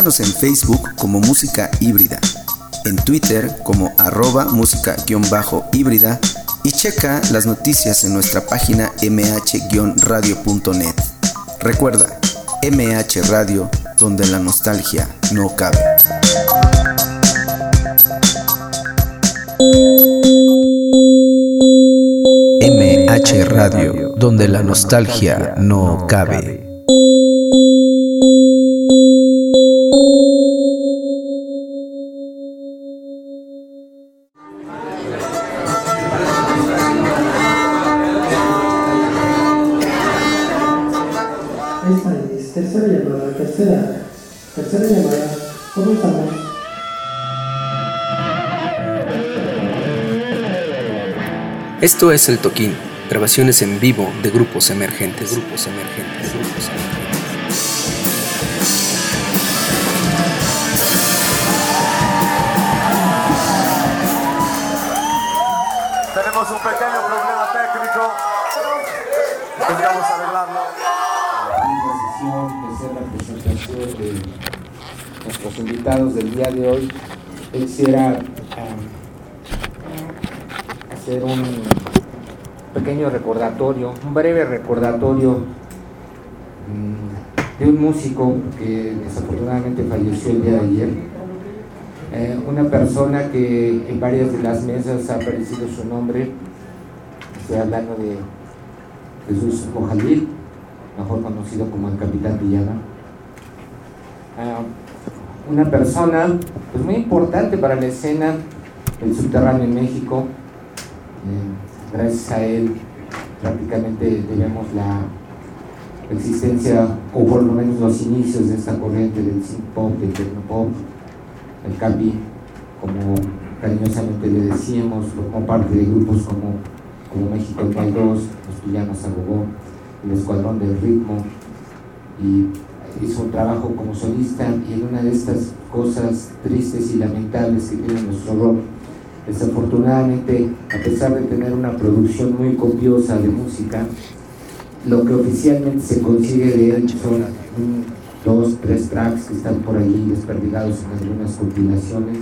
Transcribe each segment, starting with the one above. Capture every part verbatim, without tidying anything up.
Búscanos en Facebook como Música Híbrida, en Twitter como arroba música-híbrida y checa las noticias en nuestra página eme hache radio punto net. Recuerda, eme hache Radio, donde la nostalgia no cabe. eme hache Radio, donde la nostalgia no cabe. Esta es tercera llamada, tercera, tercera llamada, comenzamos. Esto es El Toquín, grabaciones en vivo de grupos emergentes, grupos emergentes, grupos emergentes. Tenemos un pequeño problema técnico, tendríamos que arreglarlo. La sesión, de hacer la presentación de nuestros invitados del día de hoy, quisiera um, hacer un pequeño recordatorio, un breve recordatorio um, de un músico que desafortunadamente falleció el día de ayer. Eh, una persona que en varias de las mesas ha aparecido su nombre. Estoy hablando de Jesús Mojalil, mejor conocido como el Capitán Villada. Uh, una persona pues, muy importante para la escena del subterráneo en México. Eh, gracias a él prácticamente tenemos la existencia, o por lo menos los inicios de esta corriente del synth pop, del techno pop. El Capi, como cariñosamente le decíamos, como parte de grupos como, como México en Hay dos, Los Pijamas a Gogó, El Escuadrón del Ritmo, y hizo un trabajo como solista. Y en una de estas cosas tristes y lamentables que tiene nuestro rock, desafortunadamente, a pesar de tener una producción muy copiosa de música, lo que oficialmente se consigue de él son un, dos, tres tracks que están por ahí desperdigados en algunas compilaciones,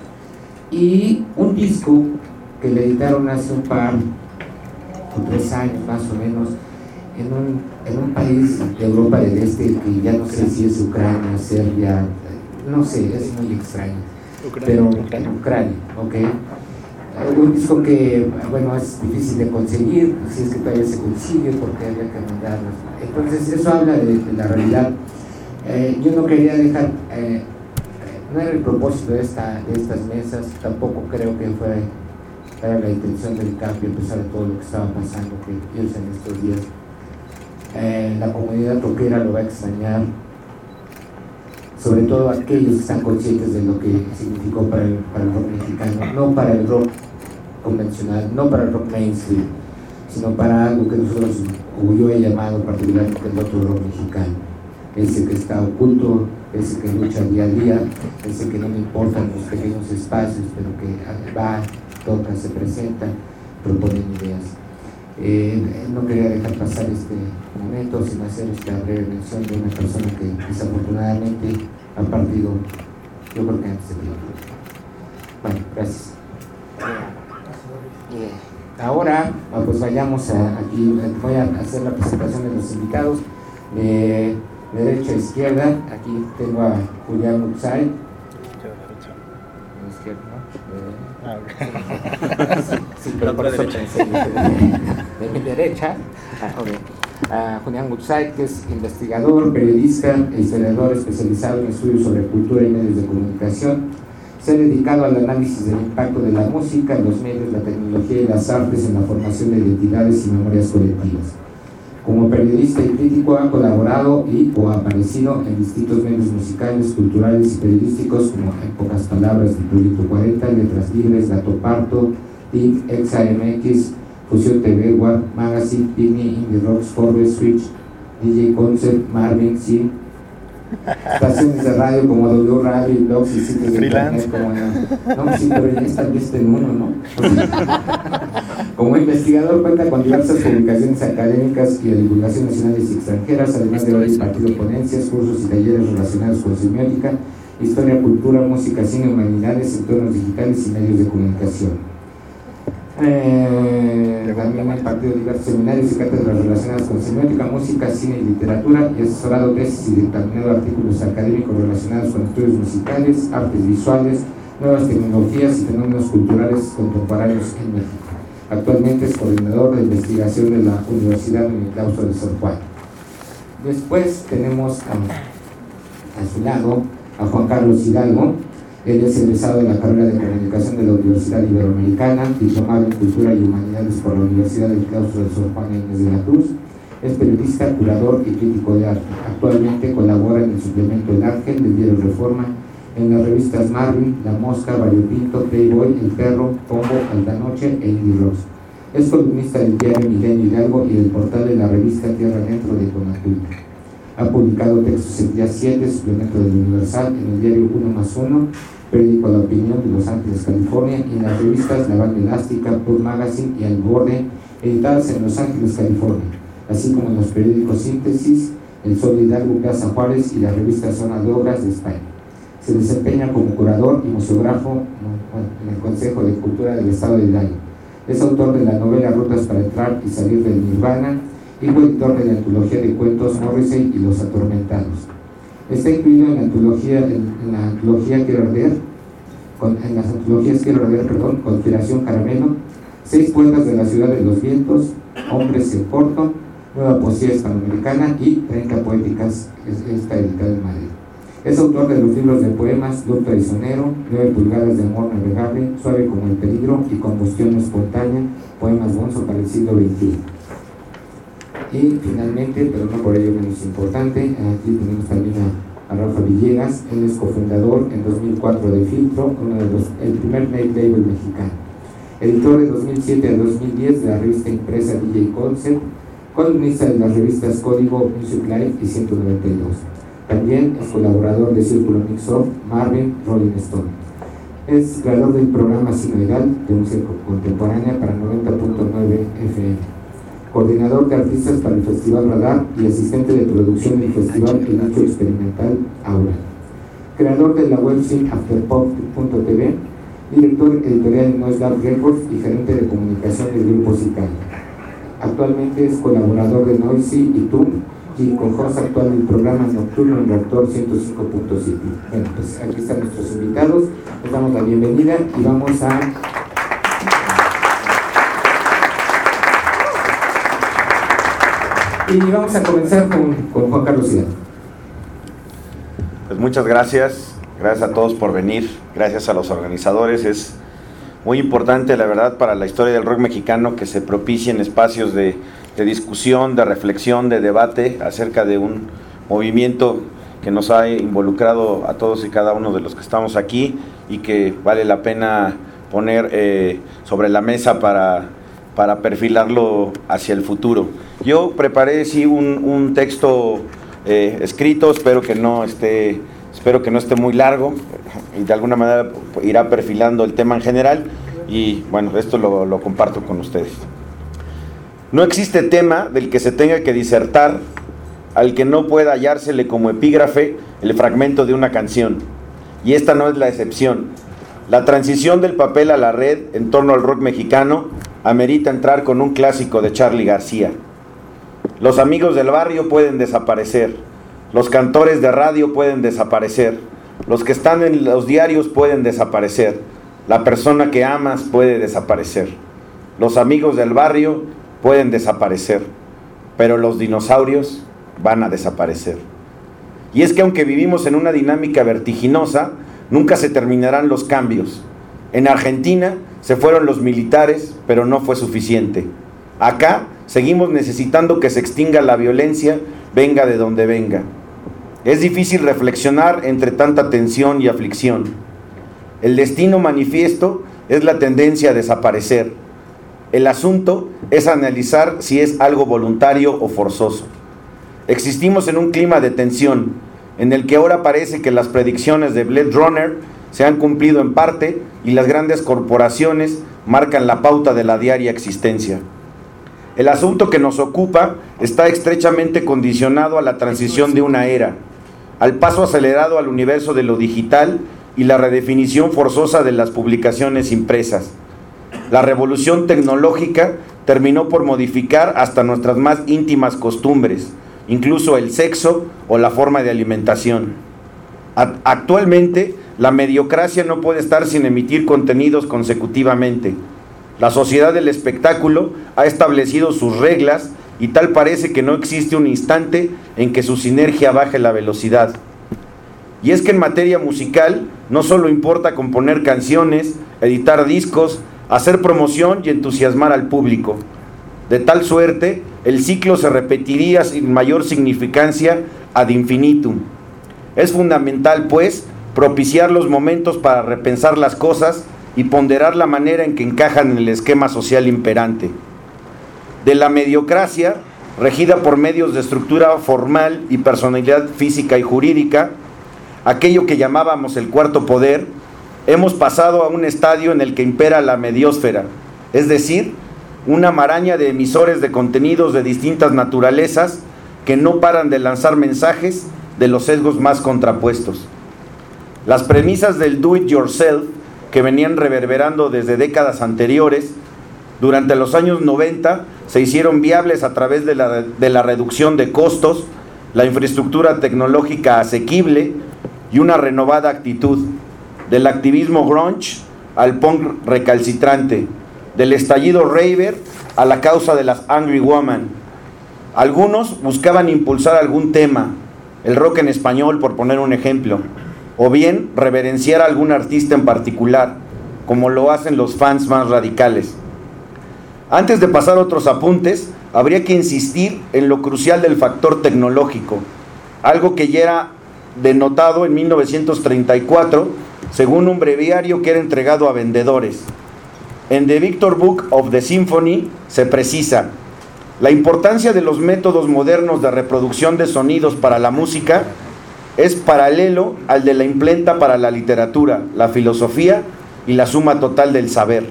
y un disco que le editaron hace un par o tres años más o menos en un, en un país de Europa del Este que ya no sé si es Ucrania, Serbia, no sé, es muy extraño, Ucrania, pero Ucrania, Ucrania, ok. Un disco que, bueno, es difícil de conseguir, si es que todavía se consigue, porque había que mandarlos. Entonces eso habla de, de la realidad. Eh, yo no quería dejar, eh, no era el propósito de, esta, de estas mesas, tampoco creo que fue era la intención del cambio, a pesar de todo lo que estaba pasando que ellos en estos días. Eh, la comunidad rockera lo va a extrañar, sobre todo aquellos que están conscientes de lo que significó para el, para el rock mexicano, no para el rock convencional, no para el rock mainstream, sino para algo que nosotros, o yo he llamado particularmente el otro rock mexicano, ese que está oculto, ese que lucha día a día, ese que no le importan los pequeños espacios, pero que va, toca, se presenta, proponen ideas. Eh, no quería dejar pasar este momento sin hacer esta breve mención de una persona que desafortunadamente ha partido, yo creo que antes de tiempo. Bueno, gracias. Eh, ahora, pues vayamos a, aquí, voy a hacer la presentación de los invitados. Eh, de derecha a izquierda, aquí tengo a Julián Utzay. Ah, okay. sí, sí, pero por eso pensé, de mi derecha, ah, okay. a Julián Utzay, que es investigador, periodista e historiador especializado en estudios sobre cultura y medios de comunicación. Se ha dedicado al análisis del impacto de la música, los medios, la tecnología y las artes en la formación de identidades y memorias colectivas. Como periodista y crítico ha colaborado y o ha aparecido en distintos medios musicales, culturales y periodísticos como, en pocas palabras, el Proyecto cuarenta, Letras Libres, Gato Parto, T I C, Exa M X, Fusión T V, Warp Magazine, Pigmy, Indie Rocks, Forbes, Switch, D J Concept, Marvin, sí, estaciones de radio como W Radio y blogs y sitios de internet como no, no, sí, pero ya está visto en uno, ¿no? O sea, como investigador cuenta con diversas publicaciones académicas y de divulgación nacionales y extranjeras, además de haber impartido ponencias, cursos y talleres relacionados con semiótica, Historia, Cultura, Música, Cine, Humanidades, Entornos Digitales y Medios de Comunicación. Eh, también ha impartido diversos seminarios y cátedras relacionadas con semiótica, música, cine y literatura, y asesorado tesis y dictaminado artículos académicos relacionados con estudios musicales, artes visuales, nuevas tecnologías y fenómenos culturales contemporáneos en México. Actualmente es coordinador de investigación de la Universidad del Claustro de Sor Juan. Después tenemos a, a su lado a Juan Carlos Hidalgo. Él es egresado de la carrera de Comunicación de la Universidad Iberoamericana, diplomado en Cultura y Humanidades por la Universidad del Claustro de Sor Juan Inés de la Cruz. Es periodista, curador y crítico de arte. Actualmente colabora en el suplemento El Ángel del diario Reforma, en las revistas Marvin, La Mosca, Variopinto, Playboy, El Perro, Pombo, Altanoche e Indie Rocks. Es columnista del diario Milenio Hidalgo y del portal de la revista Tierra Dentro de Conaculta. Ha publicado textos en Día siete, suplemento del Universal, en el diario Uno más Uno, periódico La Opinión de Los Ángeles, California, y en las revistas La Banda Elástica, Pop Magazine y El Borde, editadas en Los Ángeles, California, así como en los periódicos Síntesis, El Sol de Hidalgo, Plaza Juárez y la revista Zona de Obras de España. Se desempeña como curador y museógrafo en el Consejo de Cultura del Estado de Hidalgo. Es autor de la novela Rutas para entrar y salir del Nirvana y coeditor de la antología de cuentos Morrissey y Los Atormentados. Está incluido en la antología, en, en la antología Quiero Arder, con, en las antologías Quiero Arder, perdón, Conspiración Caramelo, Seis Poetas de la Ciudad de los Vientos, Hombres en Corto, Nueva Poesía Hispanoamericana y treinta Poéticas, que está editada en Madrid. Es autor de los libros de poemas Luz Traicionero, Nueve Pulgadas de Amor Navegable, Suave como el Peligro y Combustión Espontánea, poemas Bonzo para el siglo veintiuno. Y finalmente, pero no por ello menos importante, aquí tenemos también a, a Rafa Villegas. Él es cofundador en dos mil cuatro de Filtro, uno de los, el primer night label mexicano. Editor de dos mil siete a dos mil diez de la revista impresa D J Concept, columnista de las revistas Código, Music Life y ciento noventa y dos. También es colaborador de Círculo Mix-Up, Marvin, Rolling Stone. Es creador del programa Sinoidal de música contemporánea para noventa punto nueve F M. Coordinador de artistas para el Festival Radar y asistente de producción del Festival El Nicho Experimental Aura. Creador de la website afterpop punto t v, director editorial de Noise Lab Records y gerente de comunicación del grupo Sicario. Actualmente es colaborador de Noisy y Toom y co-host actual del programa nocturno en Reactor ciento cinco punto siete. Bueno, pues aquí están nuestros invitados, les damos la bienvenida y vamos a... Y vamos a comenzar con, con Juan Carlos Hidalgo. Pues muchas gracias, gracias a todos por venir, gracias a los organizadores. Es muy importante, la verdad, para la historia del rock mexicano que se propicien espacios de, de discusión, de reflexión, de debate acerca de un movimiento que nos ha involucrado a todos y cada uno de los que estamos aquí y que vale la pena poner eh, sobre la mesa para, para perfilarlo hacia el futuro. Yo preparé sí un, un texto eh, escrito, espero que no esté, espero que no esté muy largo y de alguna manera irá perfilando el tema en general y bueno, esto lo, lo comparto con ustedes. No existe tema del que se tenga que disertar al que no pueda hallársele como epígrafe el fragmento de una canción, y esta no es la excepción. La transición del papel a la red en torno al rock mexicano amerita entrar con un clásico de Charly García. Los amigos del barrio pueden desaparecer, los cantores de radio pueden desaparecer, los que están en los diarios pueden desaparecer, la persona que amas puede desaparecer, los amigos del barrio pueden desaparecer, pero los dinosaurios van a desaparecer. Y es que aunque vivimos en una dinámica vertiginosa, nunca se terminarán los cambios. En Argentina se fueron los militares, pero no fue suficiente. Acá seguimos necesitando que se extinga la violencia, venga de donde venga. Es difícil reflexionar entre tanta tensión y aflicción. El destino manifiesto es la tendencia a desaparecer. El asunto es analizar si es algo voluntario o forzoso. Existimos en un clima de tensión, en el que ahora parece que las predicciones de Blade Runner se han cumplido en parte y las grandes corporaciones marcan la pauta de la diaria existencia. El asunto que nos ocupa está estrechamente condicionado a la transición de una era. al paso acelerado al universo de lo digital y la redefinición forzosa de las publicaciones impresas. La revolución tecnológica terminó por modificar hasta nuestras más íntimas costumbres, incluso el sexo o la forma de alimentación. Actualmente, la mediocracia no puede estar sin emitir contenidos consecutivamente. La sociedad del espectáculo ha establecido sus reglas y tal parece que no existe un instante en que su sinergia baje la velocidad. Y es que en materia musical no solo importa componer canciones, editar discos, hacer promoción y entusiasmar al público. De tal suerte, el ciclo se repetiría sin mayor significancia ad infinitum. Es fundamental, pues, propiciar los momentos para repensar las cosas y ponderar la manera en que encajan en el esquema social imperante. De la mediocracia, regida por medios de estructura formal y personalidad física y jurídica, aquello que llamábamos el cuarto poder, hemos pasado a un estadio en el que impera la mediósfera, es decir, una maraña de emisores de contenidos de distintas naturalezas que no paran de lanzar mensajes de los sesgos más contrapuestos. Las premisas del do it yourself, que venían reverberando desde décadas anteriores, durante los años noventa se hicieron viables a través de la, de la reducción de costos, la infraestructura tecnológica asequible y una renovada actitud, del activismo grunge al punk recalcitrante, del estallido raver a la causa de las Angry Woman. Algunos buscaban impulsar algún tema, el rock en español por poner un ejemplo, o bien reverenciar a algún artista en particular, como lo hacen los fans más radicales. Antes de pasar a otros apuntes, habría que insistir en lo crucial del factor tecnológico, algo que ya era denotado en mil novecientos treinta y cuatro, según un breviario que era entregado a vendedores. En The Victor Book of the Symphony se precisa: la importancia de los métodos modernos de reproducción de sonidos para la música es paralelo al de la imprenta para la literatura, la filosofía y la suma total del saber.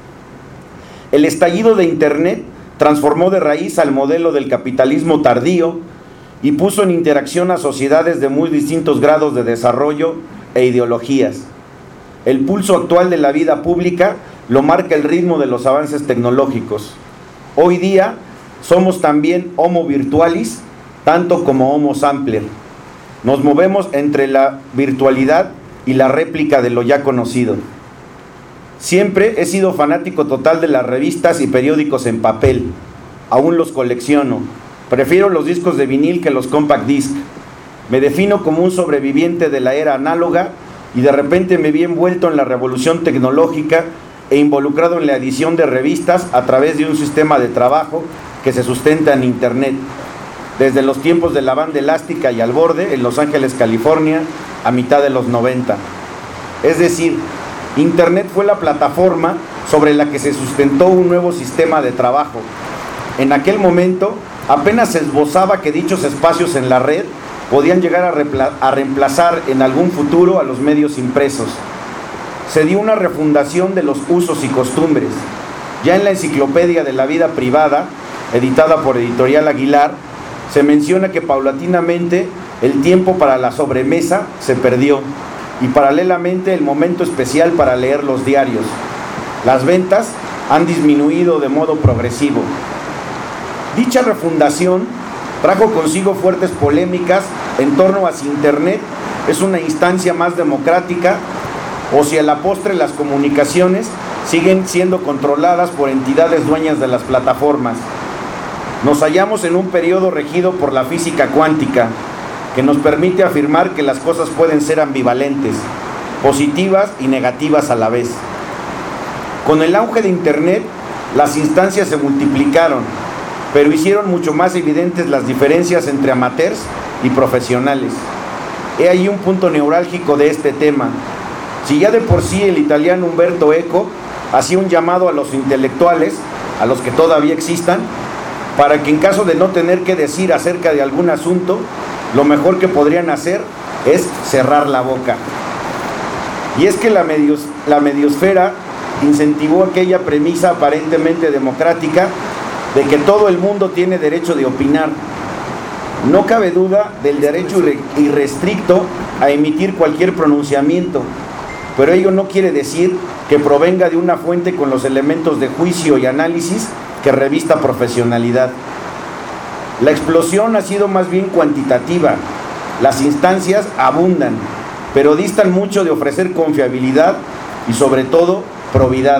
El estallido de Internet transformó de raíz al modelo del capitalismo tardío y puso en interacción a sociedades de muy distintos grados de desarrollo e ideologías. El pulso actual de la vida pública lo marca el ritmo de los avances tecnológicos. Hoy día somos también homo virtualis, tanto como homo sampler. Nos movemos entre la virtualidad y la réplica de lo ya conocido. Siempre he sido fanático total de las revistas y periódicos en papel. Aún los colecciono. Prefiero los discos de vinil que los compact disc. Me defino como un sobreviviente de la era análoga y de repente me vi envuelto en la revolución tecnológica e involucrado en la edición de revistas a través de un sistema de trabajo que se sustenta en Internet. Desde los tiempos de la banda elástica y al borde en Los Ángeles, California, a mitad de los noventa. Es decir, Internet fue la plataforma sobre la que se sustentó un nuevo sistema de trabajo. En aquel momento, apenas se esbozaba que dichos espacios en la red podían llegar a, repla- a reemplazar en algún futuro a los medios impresos. Se dio una refundación de los usos y costumbres. Ya en la Enciclopedia de la Vida Privada, editada por Editorial Aguilar, se menciona que paulatinamente el tiempo para la sobremesa se perdió y paralelamente el momento especial para leer los diarios. Las ventas han disminuido de modo progresivo. Dicha refundación trajo consigo fuertes polémicas en torno a si Internet es una instancia más democrática o si a la postre las comunicaciones siguen siendo controladas por entidades dueñas de las plataformas. Nos hallamos en un periodo regido por la física cuántica, que nos permite afirmar que las cosas pueden ser ambivalentes, positivas y negativas a la vez. Con el auge de Internet, las instancias se multiplicaron, pero hicieron mucho más evidentes las diferencias entre amateurs y profesionales. He ahí un punto neurálgico de este tema. Si ya de por sí el italiano Umberto Eco hacía un llamado a los intelectuales, a los que todavía existan, para que en caso de no tener que decir acerca de algún asunto, lo mejor que podrían hacer es cerrar la boca. Y es que la, medios, la mediosfera incentivó aquella premisa aparentemente democrática de que todo el mundo tiene derecho de opinar. No cabe duda del derecho irrestricto a emitir cualquier pronunciamiento, pero ello no quiere decir que provenga de una fuente con los elementos de juicio y análisis que revista profesionalidad. La explosión ha sido más bien cuantitativa. Las instancias abundan, pero distan mucho de ofrecer confiabilidad y sobre todo probidad.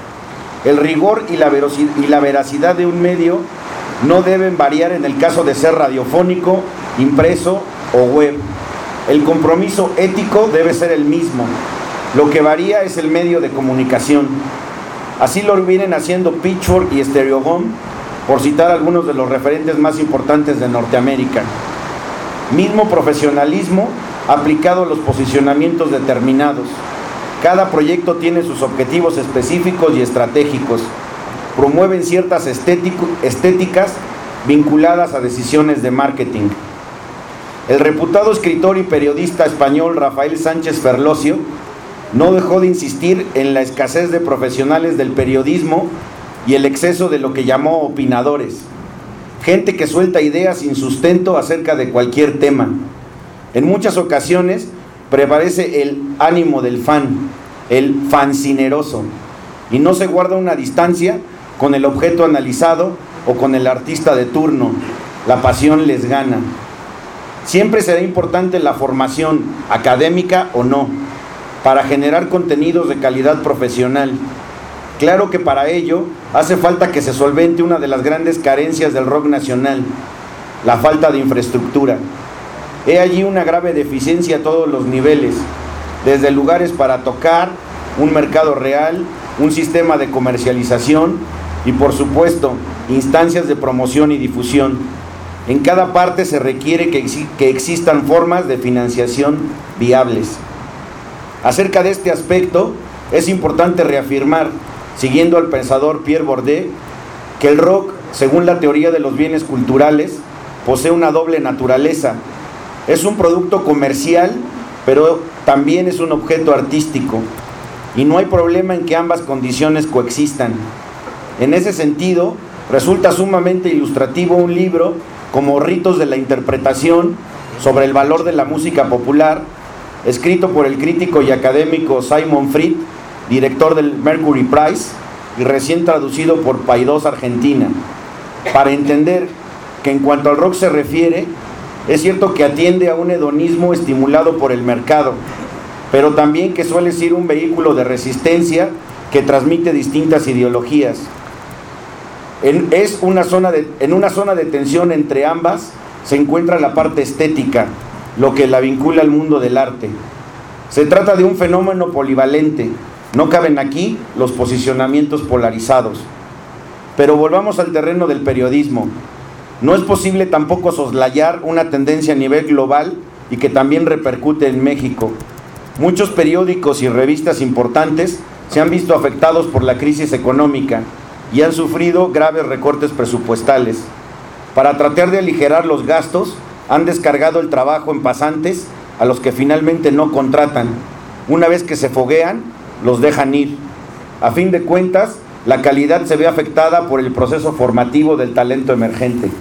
El rigor y la y la veracidad de un medio no deben variar en el caso de ser radiofónico, impreso o web. El compromiso ético debe ser el mismo. Lo que varía es el medio de comunicación. Así lo vienen haciendo Pitchfork y Stereogum, por citar algunos de los referentes más importantes de Norteamérica. Mismo profesionalismo aplicado a los posicionamientos determinados. Cada proyecto tiene sus objetivos específicos y estratégicos. Promueven ciertas estéticas vinculadas a decisiones de marketing. El reputado escritor y periodista español Rafael Sánchez Ferlosio no dejó de insistir en la escasez de profesionales del periodismo y el exceso de lo que llamó opinadores, gente que suelta ideas sin sustento acerca de cualquier tema. En muchas ocasiones prevalece el ánimo del fan, el fancineroso, y no se guarda una distancia con el objeto analizado o con el artista de turno. La pasión les gana. Siempre será importante la formación, académica o no, para generar contenidos de calidad profesional. Claro que para ello hace falta que se solvente una de las grandes carencias del rock nacional, la falta de infraestructura. He allí una grave deficiencia a todos los niveles, desde lugares para tocar, un mercado real, un sistema de comercialización y, por supuesto, instancias de promoción y difusión. En cada parte se requiere que, ex que existan formas de financiación viables. Acerca de este aspecto, es importante reafirmar, siguiendo al pensador Pierre Bourdieu, que el rock, según la teoría de los bienes culturales, posee una doble naturaleza. Es un producto comercial, pero también es un objeto artístico, y no hay problema en que ambas condiciones coexistan. En ese sentido, resulta sumamente ilustrativo un libro como Ritos de la Interpretación sobre el valor de la música popular, escrito por el crítico y académico Simon Fried, director del Mercury Prize, y recién traducido por Paidós Argentina, para entender que en cuanto al rock se refiere, es cierto que atiende a un hedonismo estimulado por el mercado, pero también que suele ser un vehículo de resistencia que transmite distintas ideologías. En, es una zona de, en una zona de tensión entre ambas se encuentra la parte estética, lo que la vincula al mundo del arte. Se trata de un fenómeno polivalente, no caben aquí los posicionamientos polarizados. Pero volvamos al terreno del periodismo. No es posible tampoco soslayar una tendencia a nivel global y que también repercute en México. Muchos periódicos y revistas importantes se han visto afectados por la crisis económica y han sufrido graves recortes presupuestales. Para tratar de aligerar los gastos, han descargado el trabajo en pasantes a los que finalmente no contratan. Una vez que se foguean, los dejan ir. A fin de cuentas, la calidad se ve afectada por el proceso formativo del talento emergente.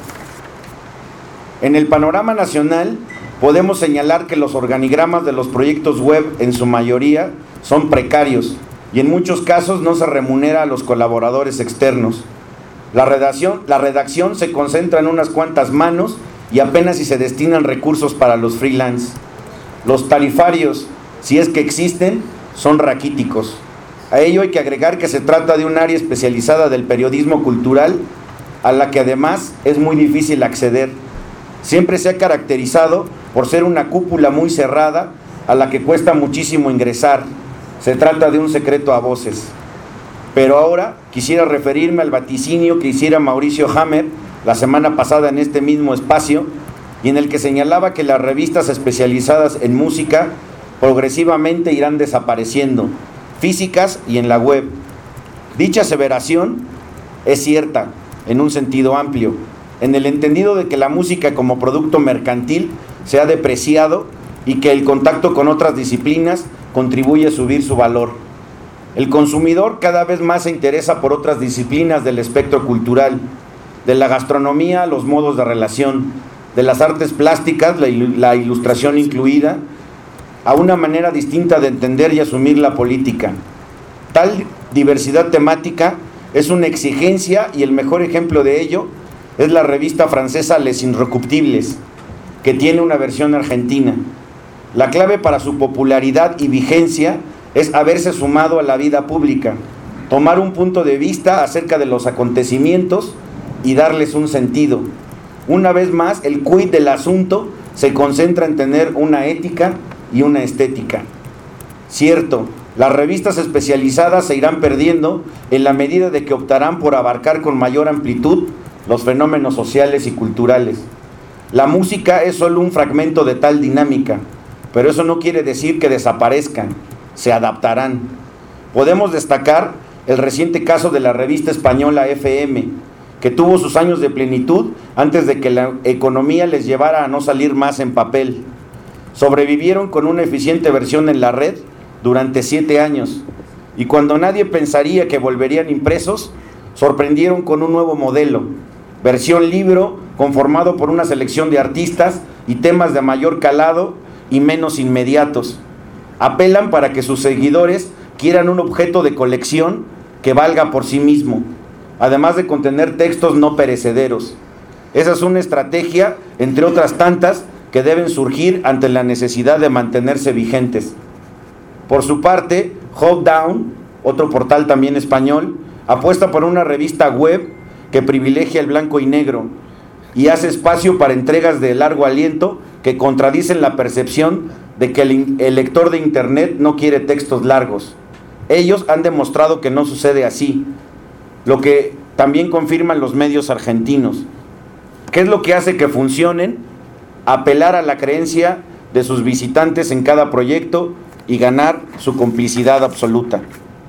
En el panorama nacional, podemos señalar que los organigramas de los proyectos web, en su mayoría, son precarios y en muchos casos no se remunera a los colaboradores externos. La redacción, la redacción se concentra en unas cuantas manos y apenas si se destinan recursos para los freelance. Los tarifarios, si es que existen, son raquíticos. A ello hay que agregar que se trata de un área especializada del periodismo cultural, a la que además es muy difícil acceder. Siempre se ha caracterizado por ser una cúpula muy cerrada, a la que cuesta muchísimo ingresar. Se trata de un secreto a voces. Pero ahora quisiera referirme al vaticinio que hiciera Mauricio Hammer la semana pasada en este mismo espacio, y en el que señalaba que las revistas especializadas en música progresivamente irán desapareciendo, físicas y en la web. Dicha aseveración es cierta en un sentido amplio, en el entendido de que la música como producto mercantil se ha depreciado y que el contacto con otras disciplinas contribuye a subir su valor. El consumidor cada vez más se interesa por otras disciplinas del espectro cultural, de la gastronomía a los modos de relación, de las artes plásticas, la, il- la ilustración incluida, a una manera distinta de entender y asumir la política. Tal diversidad temática es una exigencia y el mejor ejemplo de ello es la revista francesa Les Inrecuptibles, que tiene una versión argentina. La clave para su popularidad y vigencia es haberse sumado a la vida pública, tomar un punto de vista acerca de los acontecimientos y darles un sentido. Una vez más, el quid del asunto se concentra en tener una ética y una estética. Cierto, las revistas especializadas se irán perdiendo en la medida de que optarán por abarcar con mayor amplitud los fenómenos sociales y culturales. La música es solo un fragmento de tal dinámica, pero eso no quiere decir que desaparezcan, se adaptarán. Podemos destacar el reciente caso de la revista española F M, que tuvo sus años de plenitud antes de que la economía les llevara a no salir más en papel. Sobrevivieron con una eficiente versión en la red durante siete años, y cuando nadie pensaría que volverían impresos, sorprendieron con un nuevo modelo, versión libro, conformado por una selección de artistas y temas de mayor calado y menos inmediatos. Apelan para que sus seguidores quieran un objeto de colección que valga por sí mismo, además de contener textos no perecederos. Esa es una estrategia, entre otras tantas, que deben surgir ante la necesidad de mantenerse vigentes. Por su parte, Hold Down, otro portal también español, apuesta por una revista web que privilegia el blanco y negro y hace espacio para entregas de largo aliento que contradicen la percepción de que el, el lector de internet no quiere textos largos. Ellos han demostrado que no sucede así, lo que también confirman los medios argentinos. ¿Qué es lo que hace que funcionen? Apelar a la creencia de sus visitantes en cada proyecto y ganar su complicidad absoluta.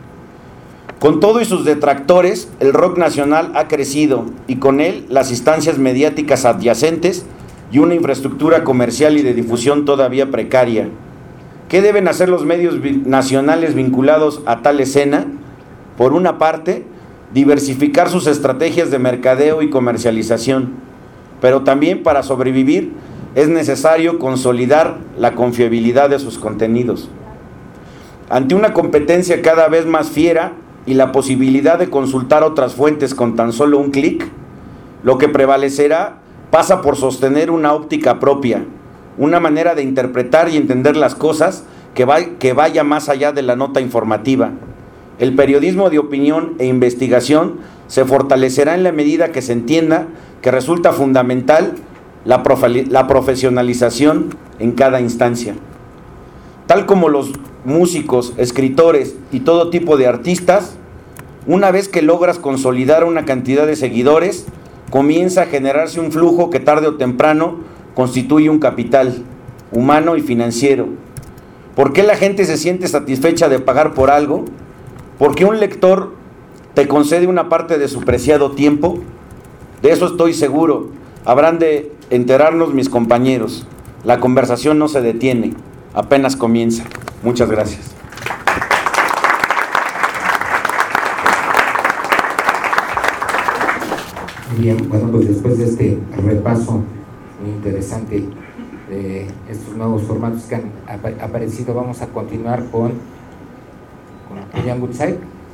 Con todo y sus detractores, el rock nacional ha crecido y con él las instancias mediáticas adyacentes y una infraestructura comercial y de difusión todavía precaria. ¿Qué deben hacer los medios nacionales vinculados a tal escena? Por una parte, diversificar sus estrategias de mercadeo y comercialización, pero también para sobrevivir es necesario consolidar la confiabilidad de sus contenidos. Ante una competencia cada vez más fiera y la posibilidad de consultar otras fuentes con tan solo un clic, lo que prevalecerá pasa por sostener una óptica propia, una manera de interpretar y entender las cosas que, va, que vaya más allá de la nota informativa. El periodismo de opinión e investigación se fortalecerá en la medida que se entienda que resulta fundamental la, profe- la profesionalización en cada instancia. Tal como los músicos, escritores y todo tipo de artistas, una vez que logras consolidar una cantidad de seguidores, comienza a generarse un flujo que tarde o temprano constituye un capital humano y financiero. ¿Por qué la gente se siente satisfecha de pagar por algo? ¿Por qué un lector te concede una parte de su preciado tiempo? De eso estoy seguro. Habrán de enterarnos mis compañeros. La conversación no se detiene, apenas comienza. Muchas gracias. Bien, bueno, pues después de este repaso muy interesante de estos nuevos formatos que han ap- aparecido, vamos a continuar con, con Julián Woodside.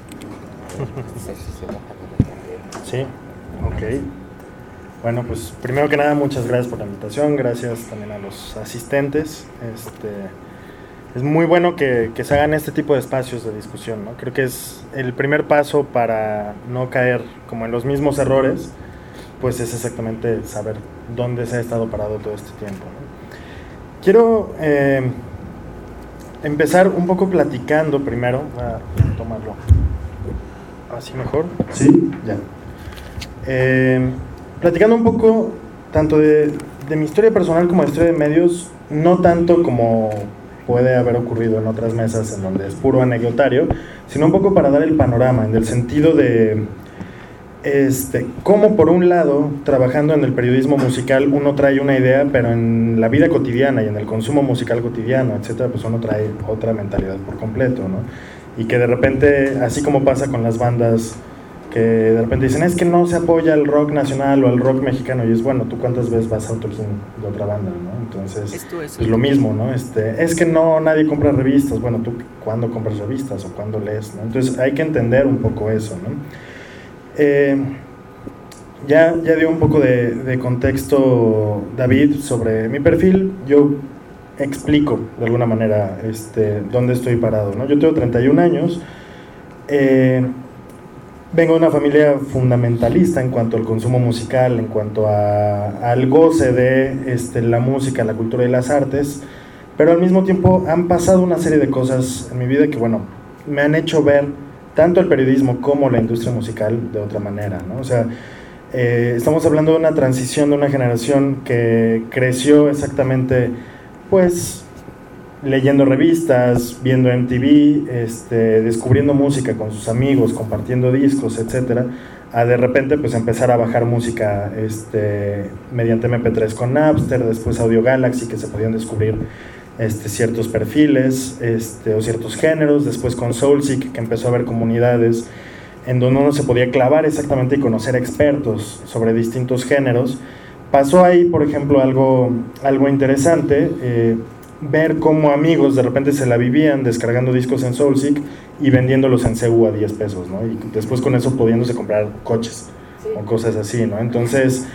Sí, ok. Bueno, pues primero que nada, muchas gracias por la invitación, gracias también a los asistentes. Este, es muy bueno que, que se hagan este tipo de espacios de discusión, ¿no? Creo que es el primer paso para no caer como en los mismos errores, pues es exactamente saber dónde se ha estado parado todo este tiempo, ¿no? Quiero eh, empezar un poco platicando primero, voy a tomarlo así mejor, sí, ya. Eh, platicando un poco tanto de, de mi historia personal como de historia de medios, no tanto como puede haber ocurrido en otras mesas en donde es puro anecdotario, sino un poco para dar el panorama, en el sentido de este, cómo por un lado, trabajando en el periodismo musical, uno trae una idea, pero en la vida cotidiana y en el consumo musical cotidiano, etcétera, pues uno trae otra mentalidad por completo, ¿no? Y que de repente, así como pasa con las bandas que de repente dicen, es que no se apoya al rock nacional o al rock mexicano, y es bueno, ¿tú cuántas veces vas a un toquín de otra banda, ¿no? Entonces, Esto es, es lo mismo, ¿no? Este, es que no, nadie compra revistas, bueno, ¿tú cuándo compras revistas o cuándo lees, ¿no? Entonces hay que entender un poco eso, ¿no? Eh, ya, ya dio un poco de, de contexto David sobre mi perfil. Yo explico de alguna manera este, dónde estoy parado, ¿no? Yo tengo treinta y un años, eh, vengo de una familia fundamentalista en cuanto al consumo musical, en cuanto a, al goce de este, la música, la cultura y las artes, pero al mismo tiempo han pasado una serie de cosas en mi vida que, bueno, me han hecho ver tanto el periodismo como la industria musical de otra manera, ¿no? O sea, eh, estamos hablando de una transición de una generación que creció exactamente, pues, leyendo revistas, viendo M T V, este, descubriendo música con sus amigos, compartiendo discos, etcétera, a de repente pues empezar a bajar música este, mediante eme pe tres con Napster, después Audio Galaxy, que se podían descubrir este, ciertos perfiles este, o ciertos géneros, después con Soulseek, que empezó a haber comunidades en donde uno se podía clavar exactamente y conocer expertos sobre distintos géneros. Pasó ahí, por ejemplo, algo, algo interesante, eh, ver cómo amigos de repente se la vivían descargando discos en Soulseek y vendiéndolos en C U a diez pesos, ¿no? Y después con eso pudiéndose comprar coches, sí, o cosas así, ¿no? Entonces,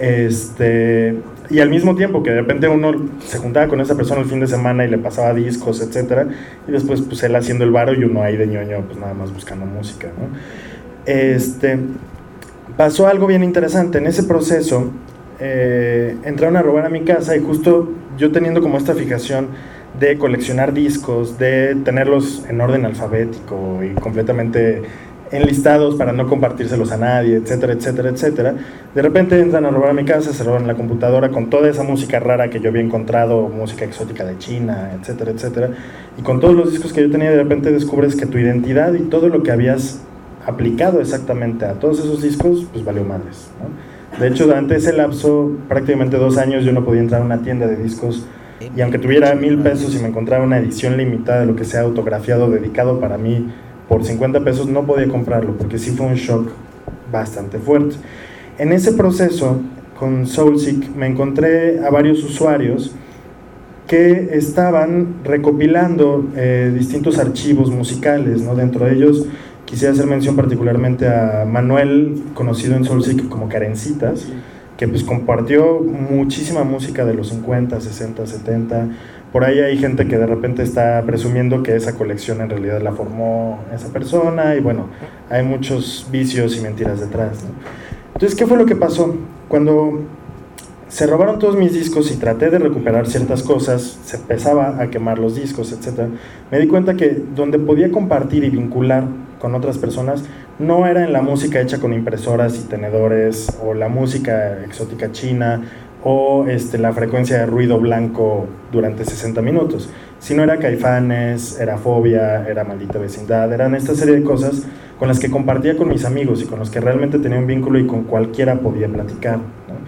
este, y al mismo tiempo que de repente uno se juntaba con esa persona el fin de semana y le pasaba discos, etcétera, y después pues él haciendo el varo y uno ahí de ñoño pues nada más buscando música, ¿no? Este, pasó algo bien interesante en ese proceso. Eh, entraron a robar a mi casa y justo yo teniendo como esta fijación de coleccionar discos, de tenerlos en orden alfabético y completamente enlistados para no compartírselos a nadie, etcétera, etcétera, etcétera, de repente entran a robar a mi casa, se roban la computadora con toda esa música rara que yo había encontrado, música exótica de China, etcétera, etcétera, y con todos los discos que yo tenía, de repente descubres que tu identidad y todo lo que habías aplicado exactamente a todos esos discos, pues valió madres, ¿no? De hecho, durante ese lapso, prácticamente dos años, yo no podía entrar a una tienda de discos y aunque tuviera mil pesos y me encontrara una edición limitada de lo que sea autografiado, dedicado para mí, por cincuenta pesos, no podía comprarlo, porque sí fue un shock bastante fuerte. En ese proceso, con Soulseek, me encontré a varios usuarios que estaban recopilando eh, distintos archivos musicales, ¿no? Dentro de ellos quisiera hacer mención particularmente a Manuel, conocido en Soulseek como Karencitas, que pues compartió muchísima música de los cincuenta, sesenta, setenta. Por ahí hay gente que de repente está presumiendo que esa colección en realidad la formó esa persona, y bueno, hay muchos vicios y mentiras detrás, ¿no? Entonces, ¿qué fue lo que pasó? Cuando se robaron todos mis discos y traté de recuperar ciertas cosas, se empezaba a quemar los discos, etcétera. Me di cuenta que donde podía compartir y vincular con otras personas no era en la música hecha con impresoras y tenedores, o la música exótica china, o este, la frecuencia de ruido blanco durante sesenta minutos, sino era Caifanes, era Fobia, era Maldita Vecindad, eran esta serie de cosas con las que compartía con mis amigos y con los que realmente tenía un vínculo y con cualquiera podía platicar, ¿no?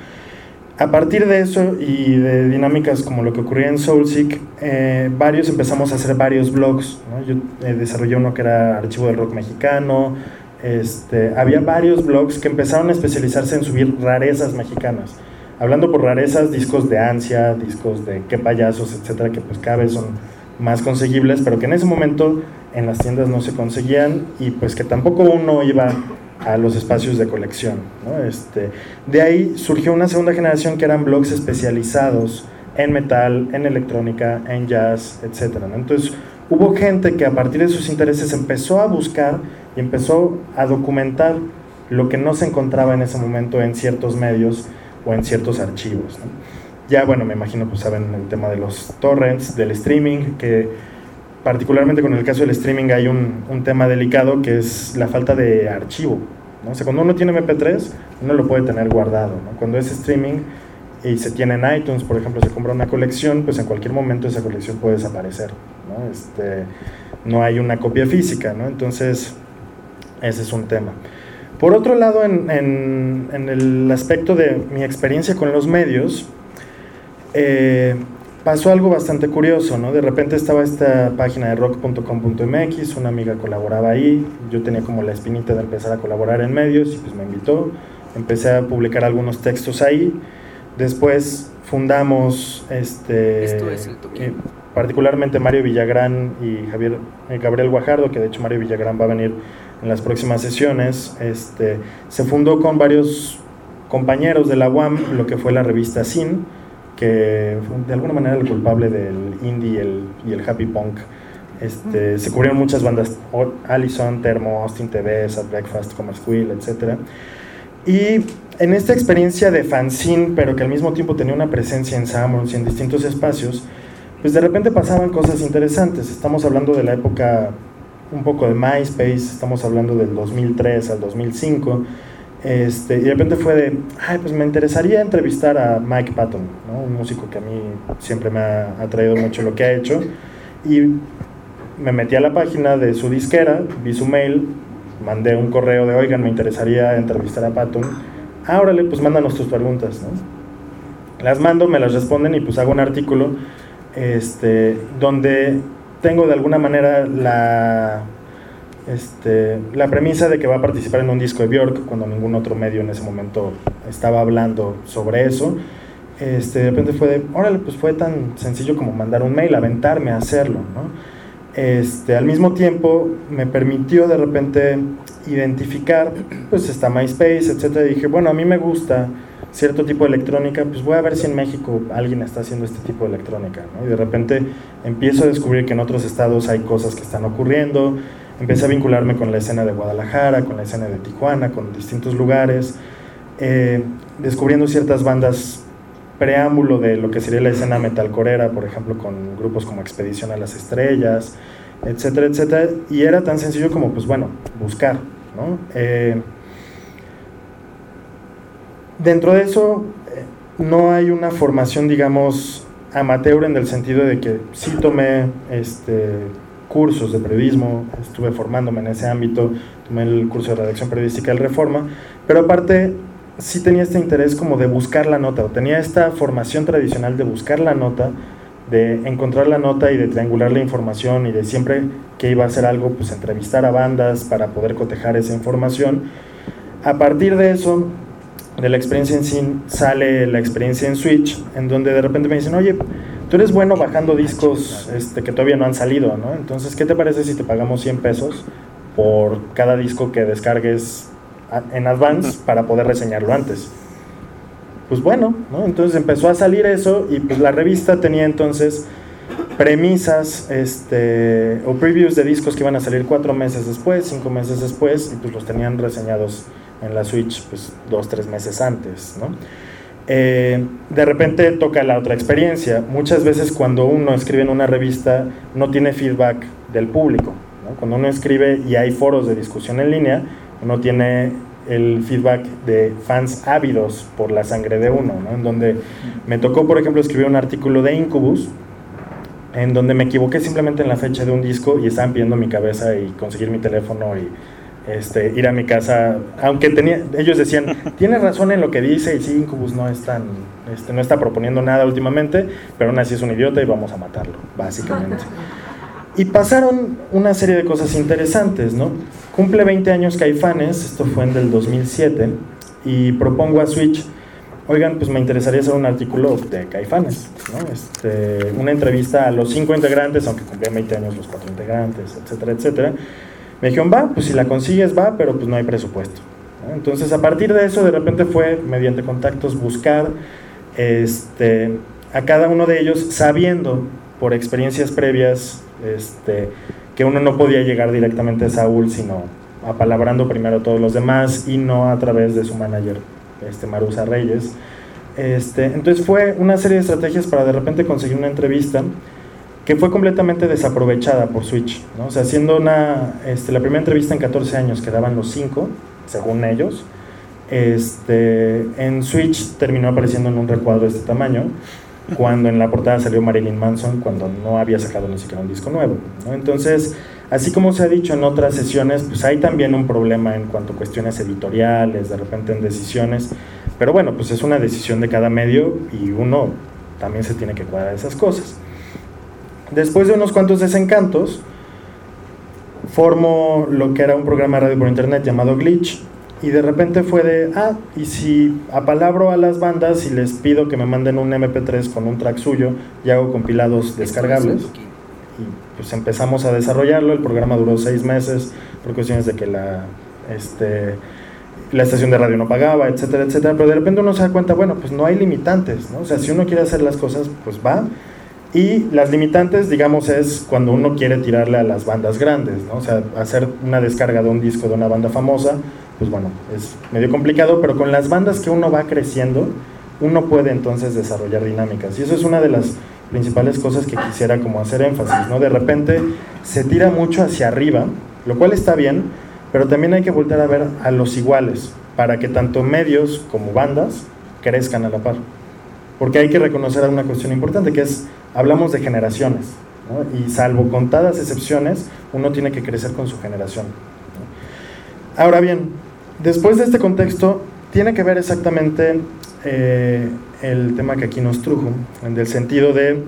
A partir de eso y de dinámicas como lo que ocurría en Soulseek, eh, varios empezamos a hacer varios blogs, ¿no? Yo eh, desarrollé uno que era Archivo del Rock Mexicano. Este, había varios blogs que empezaron a especializarse en subir rarezas mexicanas. Hablando por rarezas, discos de Ansia, discos de Qué Payasos, etcétera, que pues cada vez son más conseguibles, pero que en ese momento en las tiendas no se conseguían, y pues que tampoco uno iba a los espacios de colección, ¿no? Este, de ahí surgió una segunda generación que eran blogs especializados en metal, en electrónica, en jazz, etcétera, ¿no? Entonces hubo gente que a partir de sus intereses empezó a buscar y empezó a documentar lo que no se encontraba en ese momento en ciertos medios o en ciertos archivos, ¿no? Ya, bueno, me imagino, pues saben el tema de los torrents, del streaming, que particularmente con el caso del streaming hay un, un tema delicado, que es la falta de archivo, ¿no? O sea, cuando uno tiene eme pe tres, uno lo puede tener guardado, ¿no? Cuando es streaming y se tiene en iTunes, por ejemplo, se compra una colección, pues en cualquier momento esa colección puede desaparecer, ¿no? Este, no hay una copia física, ¿no? Entonces, ese es un tema. Por otro lado, en, en, en el aspecto de mi experiencia con los medios, eh, pasó algo bastante curioso, ¿no? De repente estaba esta página de rock punto com punto m x, una amiga colaboraba ahí, yo tenía como la espinita de empezar a colaborar en medios y pues me invitó, empecé a publicar algunos textos ahí, después fundamos, este, Esto es el eh, particularmente Mario Villagrán y Javier, eh, Gabriel Guajardo, que de hecho Mario Villagrán va a venir en las próximas sesiones, este, se fundó con varios compañeros de la U A M lo que fue la revista Sin, que de alguna manera el culpable del indie y el, y el happy punk. Este, se cubrieron muchas bandas, Allison, Thermo, Austin T V, Sad Breakfast, Commerce Quill, etcétera. Y en esta experiencia de fanzine, pero que al mismo tiempo tenía una presencia en Sanborns y en distintos espacios, pues de repente pasaban cosas interesantes. Estamos hablando de la época un poco de MySpace, estamos hablando del dos mil tres al dos mil cinco, Este, y de repente fue de, ay, pues me interesaría entrevistar a Mike Patton, ¿no? Un músico que a mí siempre me ha atraído mucho lo que ha hecho, y me metí a la página de su disquera, vi su mail, mandé un correo de, oigan, me interesaría entrevistar a Patton, ah, órale, pues mándanos tus preguntas, ¿no? Las mando, me las responden y pues hago un artículo este, donde tengo de alguna manera la... Este, la premisa de que va a participar en un disco de Björk cuando ningún otro medio en ese momento estaba hablando sobre eso. Este, de repente fue de, órale, pues fue tan sencillo como mandar un mail, aventarme a hacerlo, ¿no? Este, al mismo tiempo me permitió de repente identificar, pues está MySpace, etcétera, y dije, bueno, a mí me gusta cierto tipo de electrónica, pues voy a ver si en México alguien está haciendo este tipo de electrónica, ¿no? Y de repente empiezo a descubrir que en otros estados hay cosas que están ocurriendo. Empecé a vincularme con la escena de Guadalajara, con la escena de Tijuana, con distintos lugares, eh, descubriendo ciertas bandas preámbulo de lo que sería la escena metalcorera, por ejemplo, con grupos como Expedición a las Estrellas, etcétera, etcétera, y era tan sencillo como, pues bueno, buscar, ¿no? Eh, dentro de eso, eh, no hay una formación, digamos, amateur en el sentido de que sí tomé, este... cursos de periodismo, estuve formándome en ese ámbito, tomé el curso de redacción periodística del Reforma, pero aparte sí tenía este interés como de buscar la nota, o tenía esta formación tradicional de buscar la nota, de encontrar la nota y de triangular la información, y de siempre que iba a hacer algo, pues entrevistar a bandas para poder cotejar esa información. A partir de eso, de la experiencia en sí, sale la experiencia en Switch, en donde de repente me dicen, oye, tú eres bueno bajando discos este, que todavía no han salido, ¿no? Entonces, ¿qué te parece si te pagamos cien pesos por cada disco que descargues en advance para poder reseñarlo antes? Pues bueno, ¿no? Entonces empezó a salir eso, y pues la revista tenía entonces premisas este, o previews de discos que iban a salir cuatro meses después, cinco meses después, y pues los tenían reseñados en la Switch pues dos, tres meses antes, ¿no? Eh, de repente toca la otra experiencia. Muchas veces cuando uno escribe en una revista no tiene feedback del público, ¿no? Cuando uno escribe y hay foros de discusión en línea, uno tiene el feedback de fans ávidos por la sangre de uno, ¿no? En donde me tocó, por ejemplo, escribir un artículo de Incubus en donde me equivoqué simplemente en la fecha de un disco y estaban pidiendo mi cabeza y conseguir mi teléfono y Este, ir a mi casa, aunque tenía, ellos decían, tienes razón en lo que dice, y sí, Incubus no, es tan, este, no está proponiendo nada últimamente, pero aún así es un idiota y vamos a matarlo, básicamente. Y pasaron una serie de cosas interesantes, ¿no? Cumple veinte años Caifanes, esto fue en el dos mil siete, y propongo a Switch, oigan, pues me interesaría hacer un artículo de Caifanes, ¿no? Este, una entrevista a los cinco integrantes, aunque cumplían veinte años los cuatro integrantes, etcétera, etcétera. Me dijeron, va, pues si la consigues va, pero pues no hay presupuesto, ¿no? Entonces a partir de eso de repente fue, mediante contactos, buscar este, a cada uno de ellos, sabiendo por experiencias previas este, que uno no podía llegar directamente a Saúl, sino apalabrando primero a todos los demás y no a través de su manager, este, Marusa Reyes. Este, entonces fue una serie de estrategias para de repente conseguir una entrevista que fue completamente desaprovechada por Switch, ¿no? O sea, haciendo una, este, la primera entrevista en catorce años quedaban los cinco, según ellos, este, en Switch terminó apareciendo en un recuadro de este tamaño, cuando en la portada salió Marilyn Manson, cuando no había sacado ni siquiera un disco nuevo, ¿no? Entonces, así como se ha dicho en otras sesiones, pues hay también un problema en cuanto a cuestiones editoriales, de repente en decisiones, pero bueno, pues es una decisión de cada medio y uno también se tiene que cuadrar esas cosas. Después de unos cuantos desencantos, formo lo que era un programa de radio por internet llamado Glitch, y de repente fue de, ah, y si apalabro a las bandas y les pido que me manden un eme pe tres con un track suyo y hago compilados descargables, y pues empezamos a desarrollarlo. El programa duró seis meses por cuestiones de que la, este, la estación de radio no pagaba, etcétera, etcétera, pero de repente uno se da cuenta, bueno, pues no hay limitantes, ¿no? O sea, si uno quiere hacer las cosas, pues va. Y las limitantes, digamos, es cuando uno quiere tirarle a las bandas grandes, ¿no? O sea, hacer una descarga de un disco de una banda famosa, pues bueno, es medio complicado, pero con las bandas que uno va creciendo, uno puede entonces desarrollar dinámicas. Y eso es una de las principales cosas que quisiera como hacer énfasis, ¿no? De repente se tira mucho hacia arriba, lo cual está bien, pero también hay que volver a ver a los iguales, para que tanto medios como bandas crezcan a la par. Porque hay que reconocer una cuestión importante, que es, hablamos de generaciones, ¿no? Y salvo contadas excepciones, uno tiene que crecer con su generación, ¿no? Ahora bien, después de este contexto, tiene que ver exactamente eh, el tema que aquí nos trujo, en el sentido de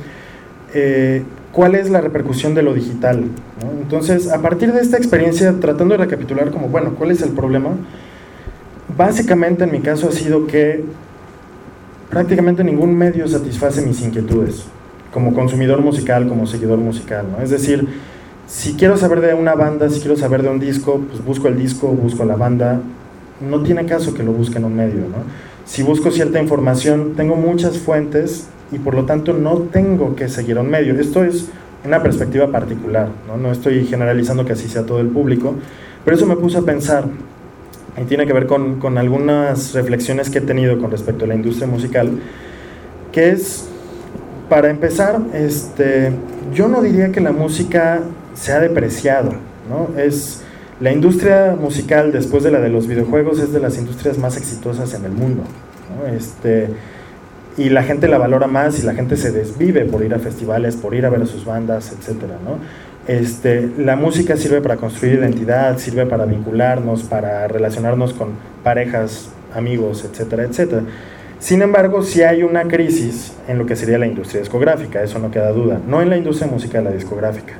eh, cuál es la repercusión de lo digital, ¿no? Entonces, a partir de esta experiencia, tratando de recapitular como, bueno, ¿cuál es el problema? Básicamente, en mi caso, ha sido que prácticamente ningún medio satisface mis inquietudes como consumidor musical, como seguidor musical, ¿no? Es decir, si quiero saber de una banda, si quiero saber de un disco, pues busco el disco, busco la banda. No tiene caso que lo busque en un medio, ¿no? Si busco cierta información, tengo muchas fuentes y por lo tanto no tengo que seguir a un medio. Esto es una perspectiva particular, ¿no? No estoy generalizando que así sea todo el público, pero eso me puso a pensar, y tiene que ver con, con algunas reflexiones que he tenido con respecto a la industria musical, que es, para empezar, este, yo no diría que la música se ha depreciado, ¿no? Es, la industria musical, después de la de los videojuegos, es de las industrias más exitosas en el mundo, ¿no? Este, y la gente la valora más y la gente se desvive por ir a festivales, por ir a ver a sus bandas, etcétera, ¿no? Este, la música sirve para construir identidad, sirve para vincularnos, para relacionarnos con parejas, amigos, etcétera, etcétera. Sin embargo, sí hay una crisis en lo que sería la industria discográfica, eso no queda duda, no en la industria musical, la discográfica.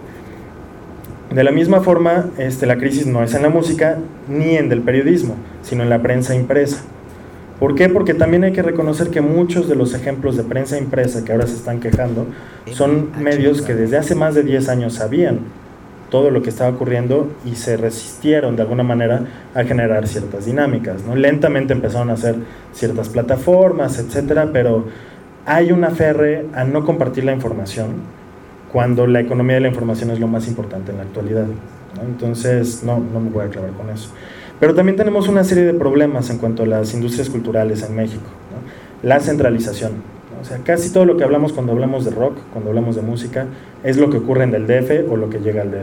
De la misma forma, este, la crisis no es en la música ni en el periodismo, sino en la prensa impresa. ¿Por qué? Porque también hay que reconocer que muchos de los ejemplos de prensa impresa que ahora se están quejando son medios que desde hace más de diez años sabían todo lo que estaba ocurriendo y se resistieron de alguna manera a generar ciertas dinámicas, ¿no? Lentamente empezaron a hacer ciertas plataformas, etcétera, pero hay un aferre a no compartir la información cuando la economía de la información es lo más importante en la actualidad, ¿no? Entonces, no, no me voy a clavar con eso. Pero también tenemos una serie de problemas en cuanto a las industrias culturales en México, ¿no? La centralización, ¿no? O sea, casi todo lo que hablamos cuando hablamos de rock, cuando hablamos de música, es lo que ocurre en el D F o lo que llega al D F,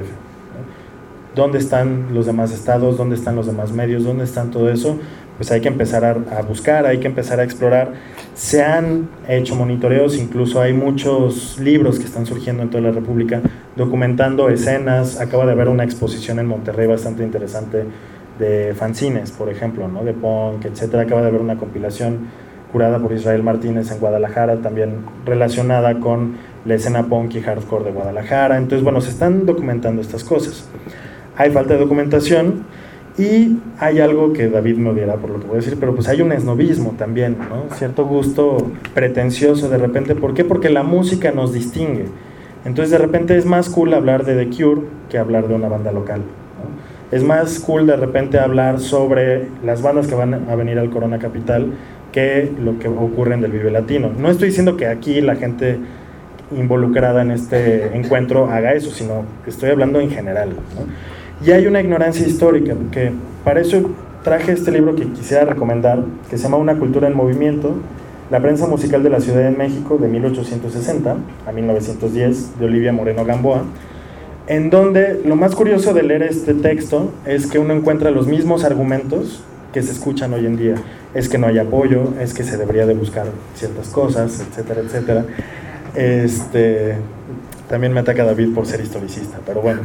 ¿no? ¿Dónde están los demás estados? ¿Dónde están los demás medios? ¿Dónde están todo eso? Pues hay que empezar a, a buscar, hay que empezar a explorar. Se han hecho monitoreos, incluso hay muchos libros que están surgiendo en toda la República documentando escenas. Acaba de haber una exposición en Monterrey bastante interesante de fanzines, por ejemplo, ¿no? De punk, etcétera. Acaba de haber una compilación curada por Israel Martínez en Guadalajara, también relacionada con la escena punk y hardcore de Guadalajara. Entonces, bueno, se están documentando estas cosas. Hay falta de documentación y hay algo que David me odiará por lo que voy a decir, pero pues hay un esnobismo también, ¿no? Cierto gusto pretencioso de repente. ¿Por qué? Porque la música nos distingue. Entonces, de repente es más cool hablar de The Cure que hablar de una banda local, ¿no? Es más cool de repente hablar sobre las bandas que van a venir al Corona Capital que lo que ocurre en el Vive Latino. No estoy diciendo que aquí la gente involucrada en este encuentro haga eso, sino que estoy hablando en general, ¿no? Y hay una ignorancia histórica, que para eso traje este libro que quisiera recomendar, que se llama Una cultura en movimiento, la prensa musical de la Ciudad de México de mil ochocientos sesenta a mil novecientos diez, de Olivia Moreno Gamboa, en donde lo más curioso de leer este texto es que uno encuentra los mismos argumentos que se escuchan hoy en día. Es que no hay apoyo, es que se debería de buscar ciertas cosas, etcétera, etcétera. Este, también me ataca David por ser historicista, pero bueno.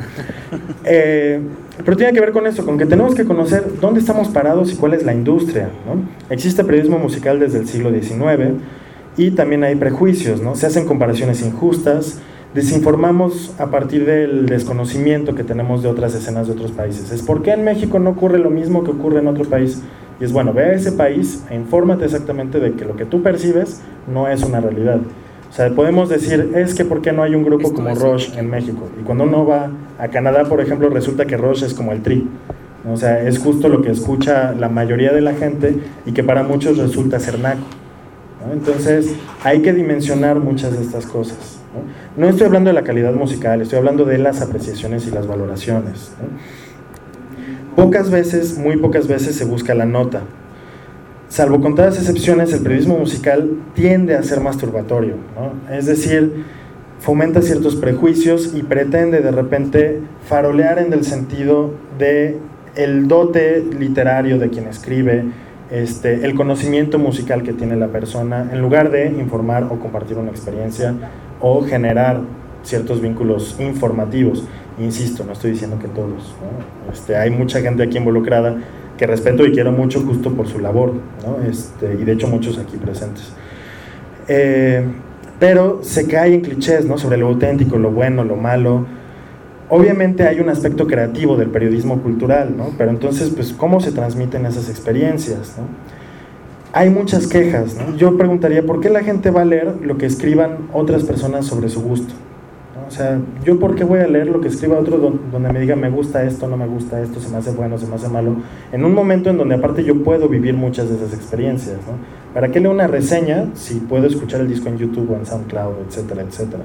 Eh, pero tiene que ver con eso, con que tenemos que conocer dónde estamos parados y cuál es la industria, ¿no? Existe periodismo musical desde el siglo diecinueve Y también hay prejuicios, ¿no? Se hacen comparaciones injustas, desinformamos a partir del desconocimiento que tenemos de otras escenas de otros países. Es ¿por qué en México no ocurre lo mismo que ocurre en otro país? Y es bueno, ve a ese país e infórmate exactamente de que lo que tú percibes no es una realidad. O sea, podemos decir, es que ¿por qué no hay un grupo como Rush en México? Y cuando uno va a Canadá, por ejemplo, resulta que Rush es como el Tri. O sea, es justo lo que escucha la mayoría de la gente y que para muchos resulta ser naco, ¿no? Entonces, hay que dimensionar muchas de estas cosas, ¿no? No estoy hablando de la calidad musical, estoy hablando de las apreciaciones y las valoraciones, ¿no? Pocas veces, muy pocas veces se busca la nota. Salvo contadas excepciones, el periodismo musical tiende a ser masturbatorio, ¿no? Es decir, fomenta ciertos prejuicios y pretende de repente farolear en el sentido de el dote literario de quien escribe, este, el conocimiento musical que tiene la persona, en lugar de informar o compartir una experiencia o generar ciertos vínculos informativos. Insisto, no estoy diciendo que todos, ¿no? Este, hay mucha gente aquí involucrada que respeto y quiero mucho justo por su labor, ¿no? Este, y de hecho muchos aquí presentes. Eh, pero se cae en clichés, ¿no? Sobre lo auténtico, lo bueno, lo malo. Obviamente hay un aspecto creativo del periodismo cultural, ¿no? Pero entonces, pues, ¿cómo se transmiten esas experiencias, ¿no? Hay muchas quejas, ¿no? Yo preguntaría, ¿por qué la gente va a leer lo que escriban otras personas sobre su gusto? O sea, ¿yo por qué voy a leer lo que escriba otro donde me diga me gusta esto, no me gusta esto, se me hace bueno, se me hace malo? En un momento en donde aparte yo puedo vivir muchas de esas experiencias, ¿no? ¿Para qué leo una reseña si puedo escuchar el disco en YouTube o en SoundCloud, etcétera, etcétera?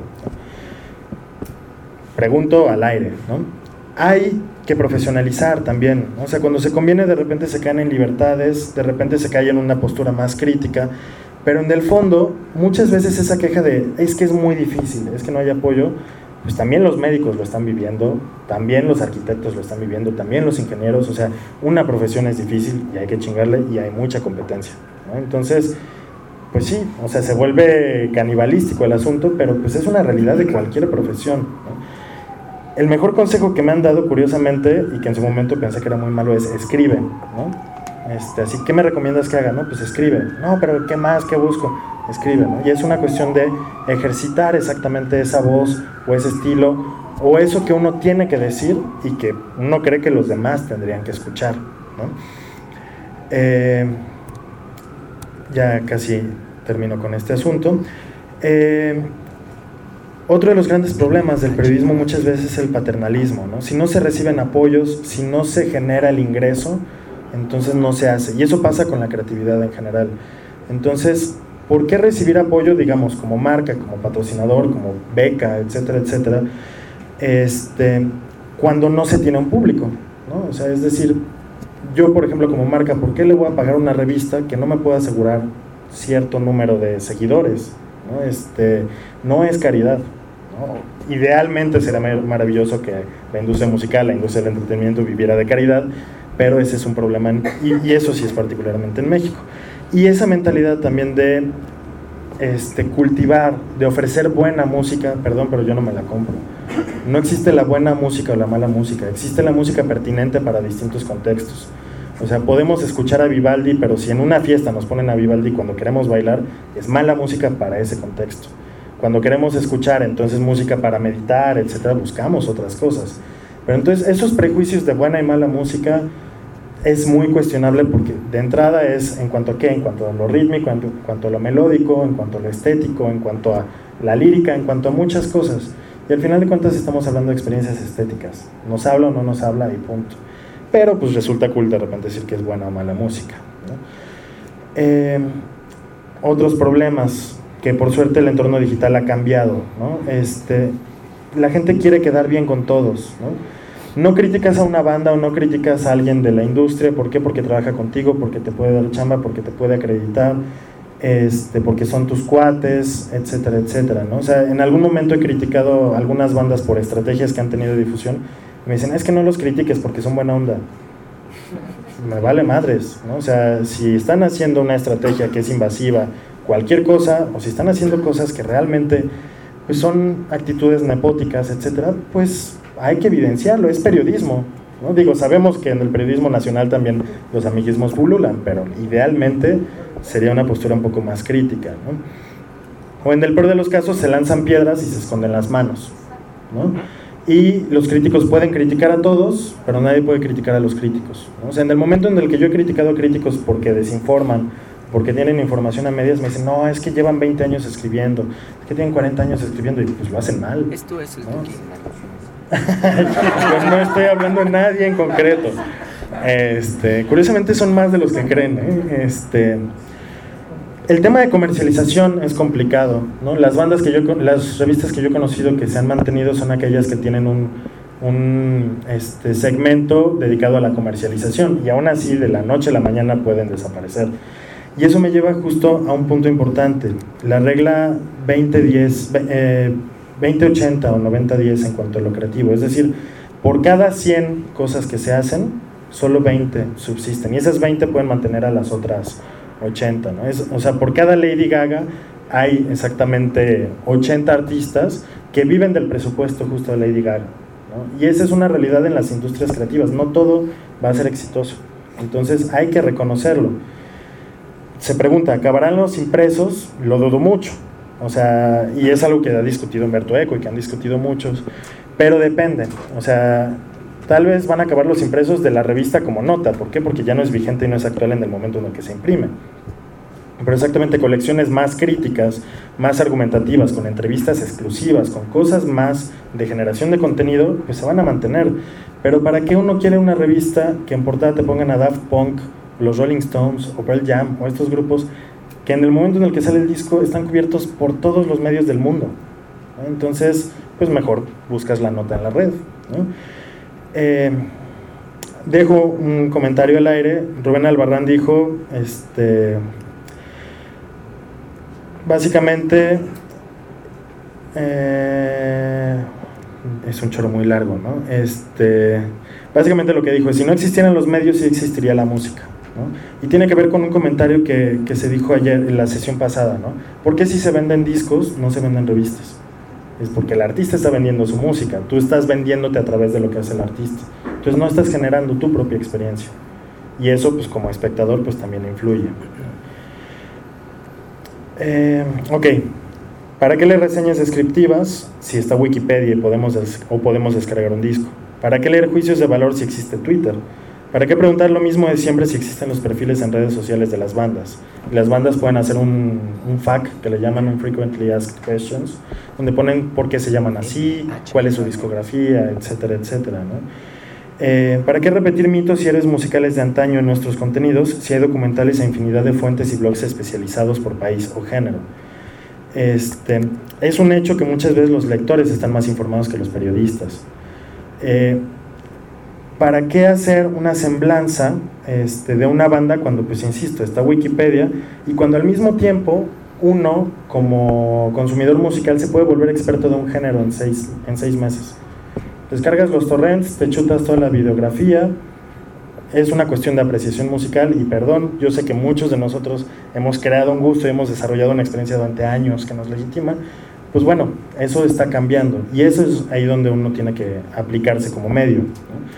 Pregunto al aire, ¿no? Hay que profesionalizar también, ¿no? O sea, cuando se conviene de repente se caen en libertades, de repente se cae en una postura más crítica, pero en el fondo, muchas veces esa queja de es que es muy difícil, es que no hay apoyo, pues también los médicos lo están viviendo, también los arquitectos lo están viviendo, también los ingenieros. O sea, una profesión es difícil y hay que chingarle y hay mucha competencia, ¿no? Entonces, pues sí, o sea, se vuelve canibalístico el asunto, pero pues es una realidad de cualquier profesión, ¿no? El mejor consejo que me han dado, curiosamente, y que en su momento pensé que era muy malo, es escribe, ¿no? Este, así, ¿qué me recomiendas que haga? No, pues escribe. No, pero ¿qué más? ¿Qué busco? Escribe, ¿no? Y es una cuestión de ejercitar exactamente esa voz o ese estilo o eso que uno tiene que decir y que uno cree que los demás tendrían que escuchar, ¿no? Eh, ya casi termino con este asunto. Eh, otro de los grandes problemas del periodismo muchas veces es el paternalismo, ¿no? Si no se reciben apoyos, si no se genera el ingreso, entonces no se hace, y eso pasa con la creatividad en general. Entonces, ¿por qué recibir apoyo, digamos, como marca, como patrocinador, como beca, etcétera, etcétera, este, cuando no se tiene un público, ¿no? O sea, es decir, yo, por ejemplo, como marca, ¿por qué le voy a pagar a una revista que no me puede asegurar cierto número de seguidores, ¿no? Este, no es caridad, ¿no? Idealmente será maravilloso que la industria musical, la industria del entretenimiento viviera de caridad, pero ese es un problema, en, y, y eso sí es particularmente en México. Y esa mentalidad también de este, cultivar, de ofrecer buena música, perdón, pero yo no me la compro. No existe la buena música o la mala música, existe la música pertinente para distintos contextos. O sea, podemos escuchar a Vivaldi, pero si en una fiesta nos ponen a Vivaldi cuando queremos bailar, es mala música para ese contexto. Cuando queremos escuchar entonces música para meditar, etcétera, buscamos otras cosas. Pero entonces esos prejuicios de buena y mala música es muy cuestionable porque de entrada es en cuanto a qué, en cuanto a lo rítmico, en cuanto a lo melódico, en cuanto a lo estético, en cuanto a la lírica, en cuanto a muchas cosas. Y al final de cuentas estamos hablando de experiencias estéticas. Nos habla o no nos habla y punto. Pero pues resulta cool de repente decir que es buena o mala música, ¿no? Eh, otros problemas que por suerte el entorno digital ha cambiado, ¿no? Este, la gente quiere quedar bien con todos, ¿no? No criticas a una banda o no criticas a alguien de la industria. ¿Por qué? Porque trabaja contigo, porque te puede dar chamba, porque te puede acreditar, este, porque son tus cuates, etcétera, etcétera, ¿no? O sea, en algún momento he criticado a algunas bandas por estrategias que han tenido difusión. Me dicen, es que no los critiques porque son buena onda. Me vale madres, ¿no? O sea, si están haciendo una estrategia que es invasiva, cualquier cosa, o si están haciendo cosas que realmente pues, son actitudes nepóticas, etcétera, pues hay que evidenciarlo, es periodismo, ¿no? Digo, sabemos que en el periodismo nacional también los amiguismos pululan, pero idealmente sería una postura un poco más crítica, ¿no? O en el peor de los casos se lanzan piedras y se esconden las manos, ¿no? Y los críticos pueden criticar a todos, pero nadie puede criticar a los críticos, ¿no? O sea, en el momento en el que yo he criticado a críticos porque desinforman, porque tienen información a medias, me dicen, no, es que llevan veinte años escribiendo, es que tienen cuarenta años escribiendo, y pues lo hacen mal. Esto es el ¿no? Pues no estoy hablando de nadie en concreto. Este, curiosamente son más de los que creen, ¿eh? Este, el tema de comercialización es complicado, ¿no? Las bandas que yo, las revistas que yo he conocido que se han mantenido son aquellas que tienen un, un este, segmento dedicado a la comercialización, y aún así de la noche a la mañana pueden desaparecer. Y eso me lleva justo a un punto importante, la regla veinte diez, eh, veinte ochenta o noventa diez en cuanto a lo creativo, es decir, por cada cien cosas que se hacen, solo veinte subsisten, y esas veinte pueden mantener a las otras ochenta, ¿no? Es, o sea, por cada Lady Gaga hay exactamente ochenta artistas que viven del presupuesto justo de Lady Gaga, ¿no? Y esa es una realidad en las industrias creativas, no todo va a ser exitoso, entonces hay que reconocerlo. Se pregunta, ¿acabarán los impresos? Lo dudo mucho, o sea, y es algo que ha discutido Humberto Eco y que han discutido muchos, pero depende, o sea, tal vez van a acabar los impresos de la revista como nota. ¿Por qué? Porque ya no es vigente y no es actual en el momento en el que se imprime. Pero exactamente colecciones más críticas, más argumentativas, con entrevistas exclusivas, con cosas más de generación de contenido, pues se van a mantener. Pero ¿para qué uno quiere una revista que en portada te pongan a Daft Punk, los Rolling Stones o Pearl Jam o estos grupos que en el momento en el que sale el disco están cubiertos por todos los medios del mundo, ¿no? Entonces, pues mejor buscas la nota en la red, ¿no? Eh, dejo un comentario al aire. Rubén Albarrán dijo, este, básicamente, eh, es un choro muy largo, ¿no? Este, básicamente lo que dijo es, si no existieran los medios, sí existiría la música, ¿no? Y tiene que ver con un comentario que, que se dijo ayer en la sesión pasada, ¿no? ¿Por qué si se venden discos, no se venden revistas? Es porque el artista está vendiendo su música, tú estás vendiéndote a través de lo que hace el artista, entonces no estás generando tu propia experiencia, y eso pues como espectador pues también influye. Eh, ok, ¿para qué leer reseñas descriptivas si está Wikipedia y podemos des- o podemos descargar un disco? ¿Para qué leer juicios de valor si existe Twitter? ¿Para qué preguntar lo mismo de siempre si existen los perfiles en redes sociales de las bandas? Las bandas pueden hacer un, un F A Q, que le llaman un Frequently Asked Questions, donde ponen por qué se llaman así, cuál es su discografía, etcétera, etcétera, ¿no? Eh, ¿Para qué repetir mitos y héroes musicales de antaño en nuestros contenidos si hay documentales e infinidad de fuentes y blogs especializados por país o género? Este, es un hecho que muchas veces los lectores están más informados que los periodistas. Eh, ¿Para qué hacer una semblanza este, de una banda cuando, pues insisto, está Wikipedia, y cuando al mismo tiempo uno, como consumidor musical, se puede volver experto de un género en seis, en seis meses? Descargas los torrents, te chutas toda la videografía, es una cuestión de apreciación musical, y perdón, yo sé que muchos de nosotros hemos creado un gusto y hemos desarrollado una experiencia durante años que nos legitima. Pues bueno, eso está cambiando, y eso es ahí donde uno tiene que aplicarse como medio, ¿no?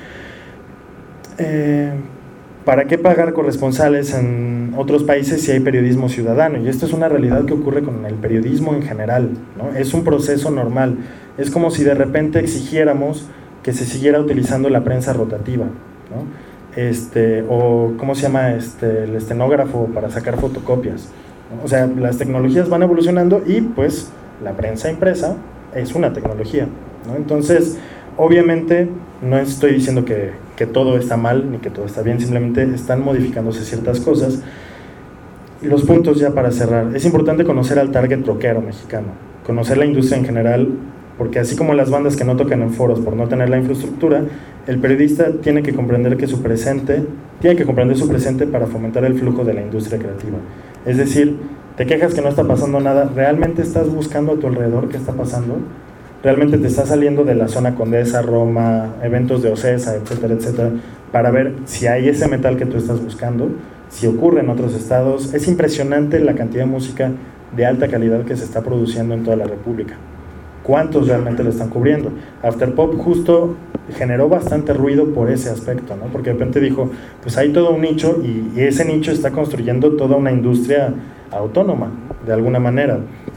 Eh, ¿Para qué pagar corresponsales en otros países si hay periodismo ciudadano? Y esto es una realidad que ocurre con el periodismo en general, ¿no? Es un proceso normal. Es como si de repente exigiéramos que se siguiera utilizando la prensa rotativa, ¿no? Este, o ¿cómo se llama? Este, el estenógrafo para sacar fotocopias, ¿no? O sea, las tecnologías van evolucionando y pues la prensa impresa es una tecnología, ¿no? Entonces, obviamente no estoy diciendo que, que todo está mal ni que todo está bien, simplemente están modificándose ciertas cosas. Y los puntos ya para cerrar, es importante conocer al target rockero mexicano, conocer la industria en general, porque así como las bandas que no tocan en foros por no tener la infraestructura, el periodista tiene que comprender que su presente, tiene que comprender su presente para fomentar el flujo de la industria creativa. Es decir, te quejas que no está pasando nada, ¿realmente estás buscando a tu alrededor qué está pasando? ¿Realmente te está saliendo de la zona Condesa, Roma, eventos de Ocesa, etcétera, etcétera, para ver si hay ese metal que tú estás buscando, si ocurre en otros estados? Es impresionante la cantidad de música de alta calidad que se está produciendo en toda la República. ¿Cuántos realmente lo están cubriendo? Afterpop justo generó bastante ruido por ese aspecto, ¿no? Porque de repente dijo, pues hay todo un nicho, y, y ese nicho está construyendo toda una industria autónoma, de alguna manera.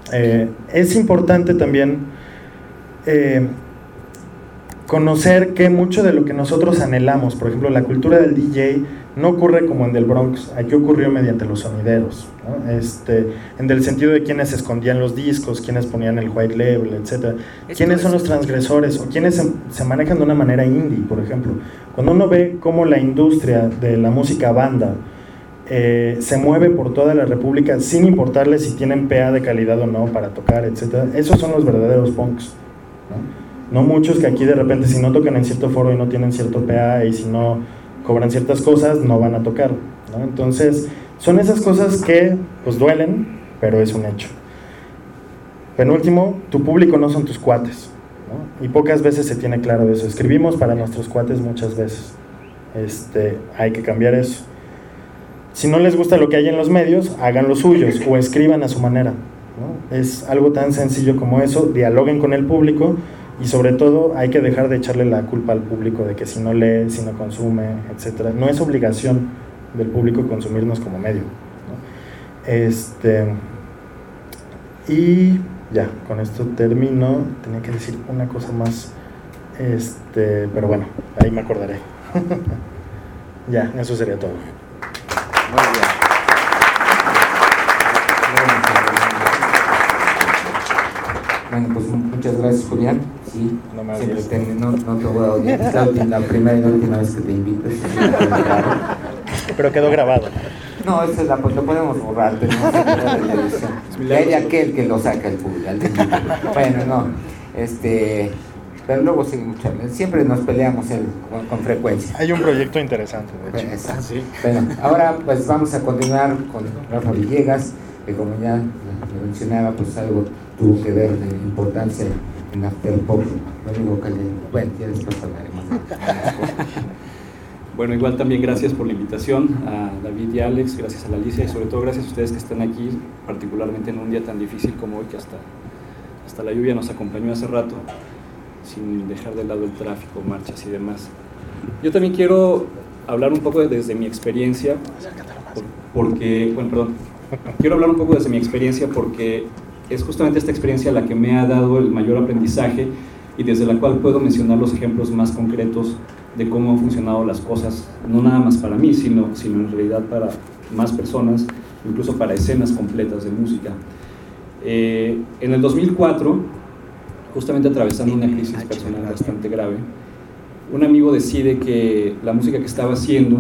Eh, es importante también eh, conocer que mucho de lo que nosotros anhelamos, por ejemplo, la cultura del D J, no ocurre como en el Bronx. Aquí ocurrió mediante los sonideros, ¿no? Este, en el sentido de quienes escondían los discos, quienes ponían el white label, etcétera. ¿Quiénes son los transgresores? O quienes se, se manejan de una manera indie, por ejemplo. Cuando uno ve cómo la industria de la música banda eh, se mueve por toda la república sin importarle si tienen P A de calidad o no para tocar, etcétera, esos son los verdaderos punks, ¿no? No muchos que aquí de repente, si no tocan en cierto foro y no tienen cierto P A, y si no cobran ciertas cosas, no van a tocar, ¿no? Entonces, son esas cosas que pues duelen, pero es un hecho. Penúltimo, tu público no son tus cuates, ¿no? Y pocas veces se tiene claro eso. Escribimos para nuestros cuates muchas veces. Este, hay que cambiar eso. Si no les gusta lo que hay en los medios, hagan los suyos o escriban a su manera, ¿no? Es algo tan sencillo como eso. Dialoguen con el público. Y sobre todo hay que dejar de echarle la culpa al público de que si no lee, si no consume, etcétera. No es obligación del público consumirnos como medio, ¿no? Este, y ya, con esto termino. Tenía que decir una cosa más, este, pero bueno, ahí me acordaré. Ya, eso sería todo. Muy bien. Bueno, pues muchas gracias, Julián. Sí, no, me siempre te, no, no te voy a odiar. Es la, última, la primera y la última vez que te invito. Pero quedó grabado. No, esa es la, pues lo podemos borrar, tenemos que borrar la edición. Y hay aquel que lo saca el público. Bueno, no, este, pero luego seguimos charlando. Siempre nos peleamos el, con, con frecuencia. Hay un proyecto interesante, de hecho. Exacto. Sí. Bueno, ahora pues vamos a continuar con Rafa Villegas, que como ya lo mencionaba, pues algo tuvo que ver de importancia en Afterpop. Lo único que le... Bueno, ya después hablaremos. Bueno, igual también gracias por la invitación a David y Alex, gracias a la Alicia y sobre todo gracias a ustedes que están aquí, particularmente en un día tan difícil como hoy, que hasta, hasta la lluvia nos acompañó hace rato, sin dejar de lado el tráfico, marchas y demás. Yo también quiero hablar un poco desde mi experiencia, porque, bueno, perdón, quiero hablar un poco desde mi experiencia porque es justamente esta experiencia la que me ha dado el mayor aprendizaje y desde la cual puedo mencionar los ejemplos más concretos de cómo han funcionado las cosas, no nada más para mí, sino, sino en realidad para más personas, incluso para escenas completas de música. Eh, en el dos mil cuatro, justamente atravesando una crisis personal bastante grave, un amigo decide que la música que estaba haciendo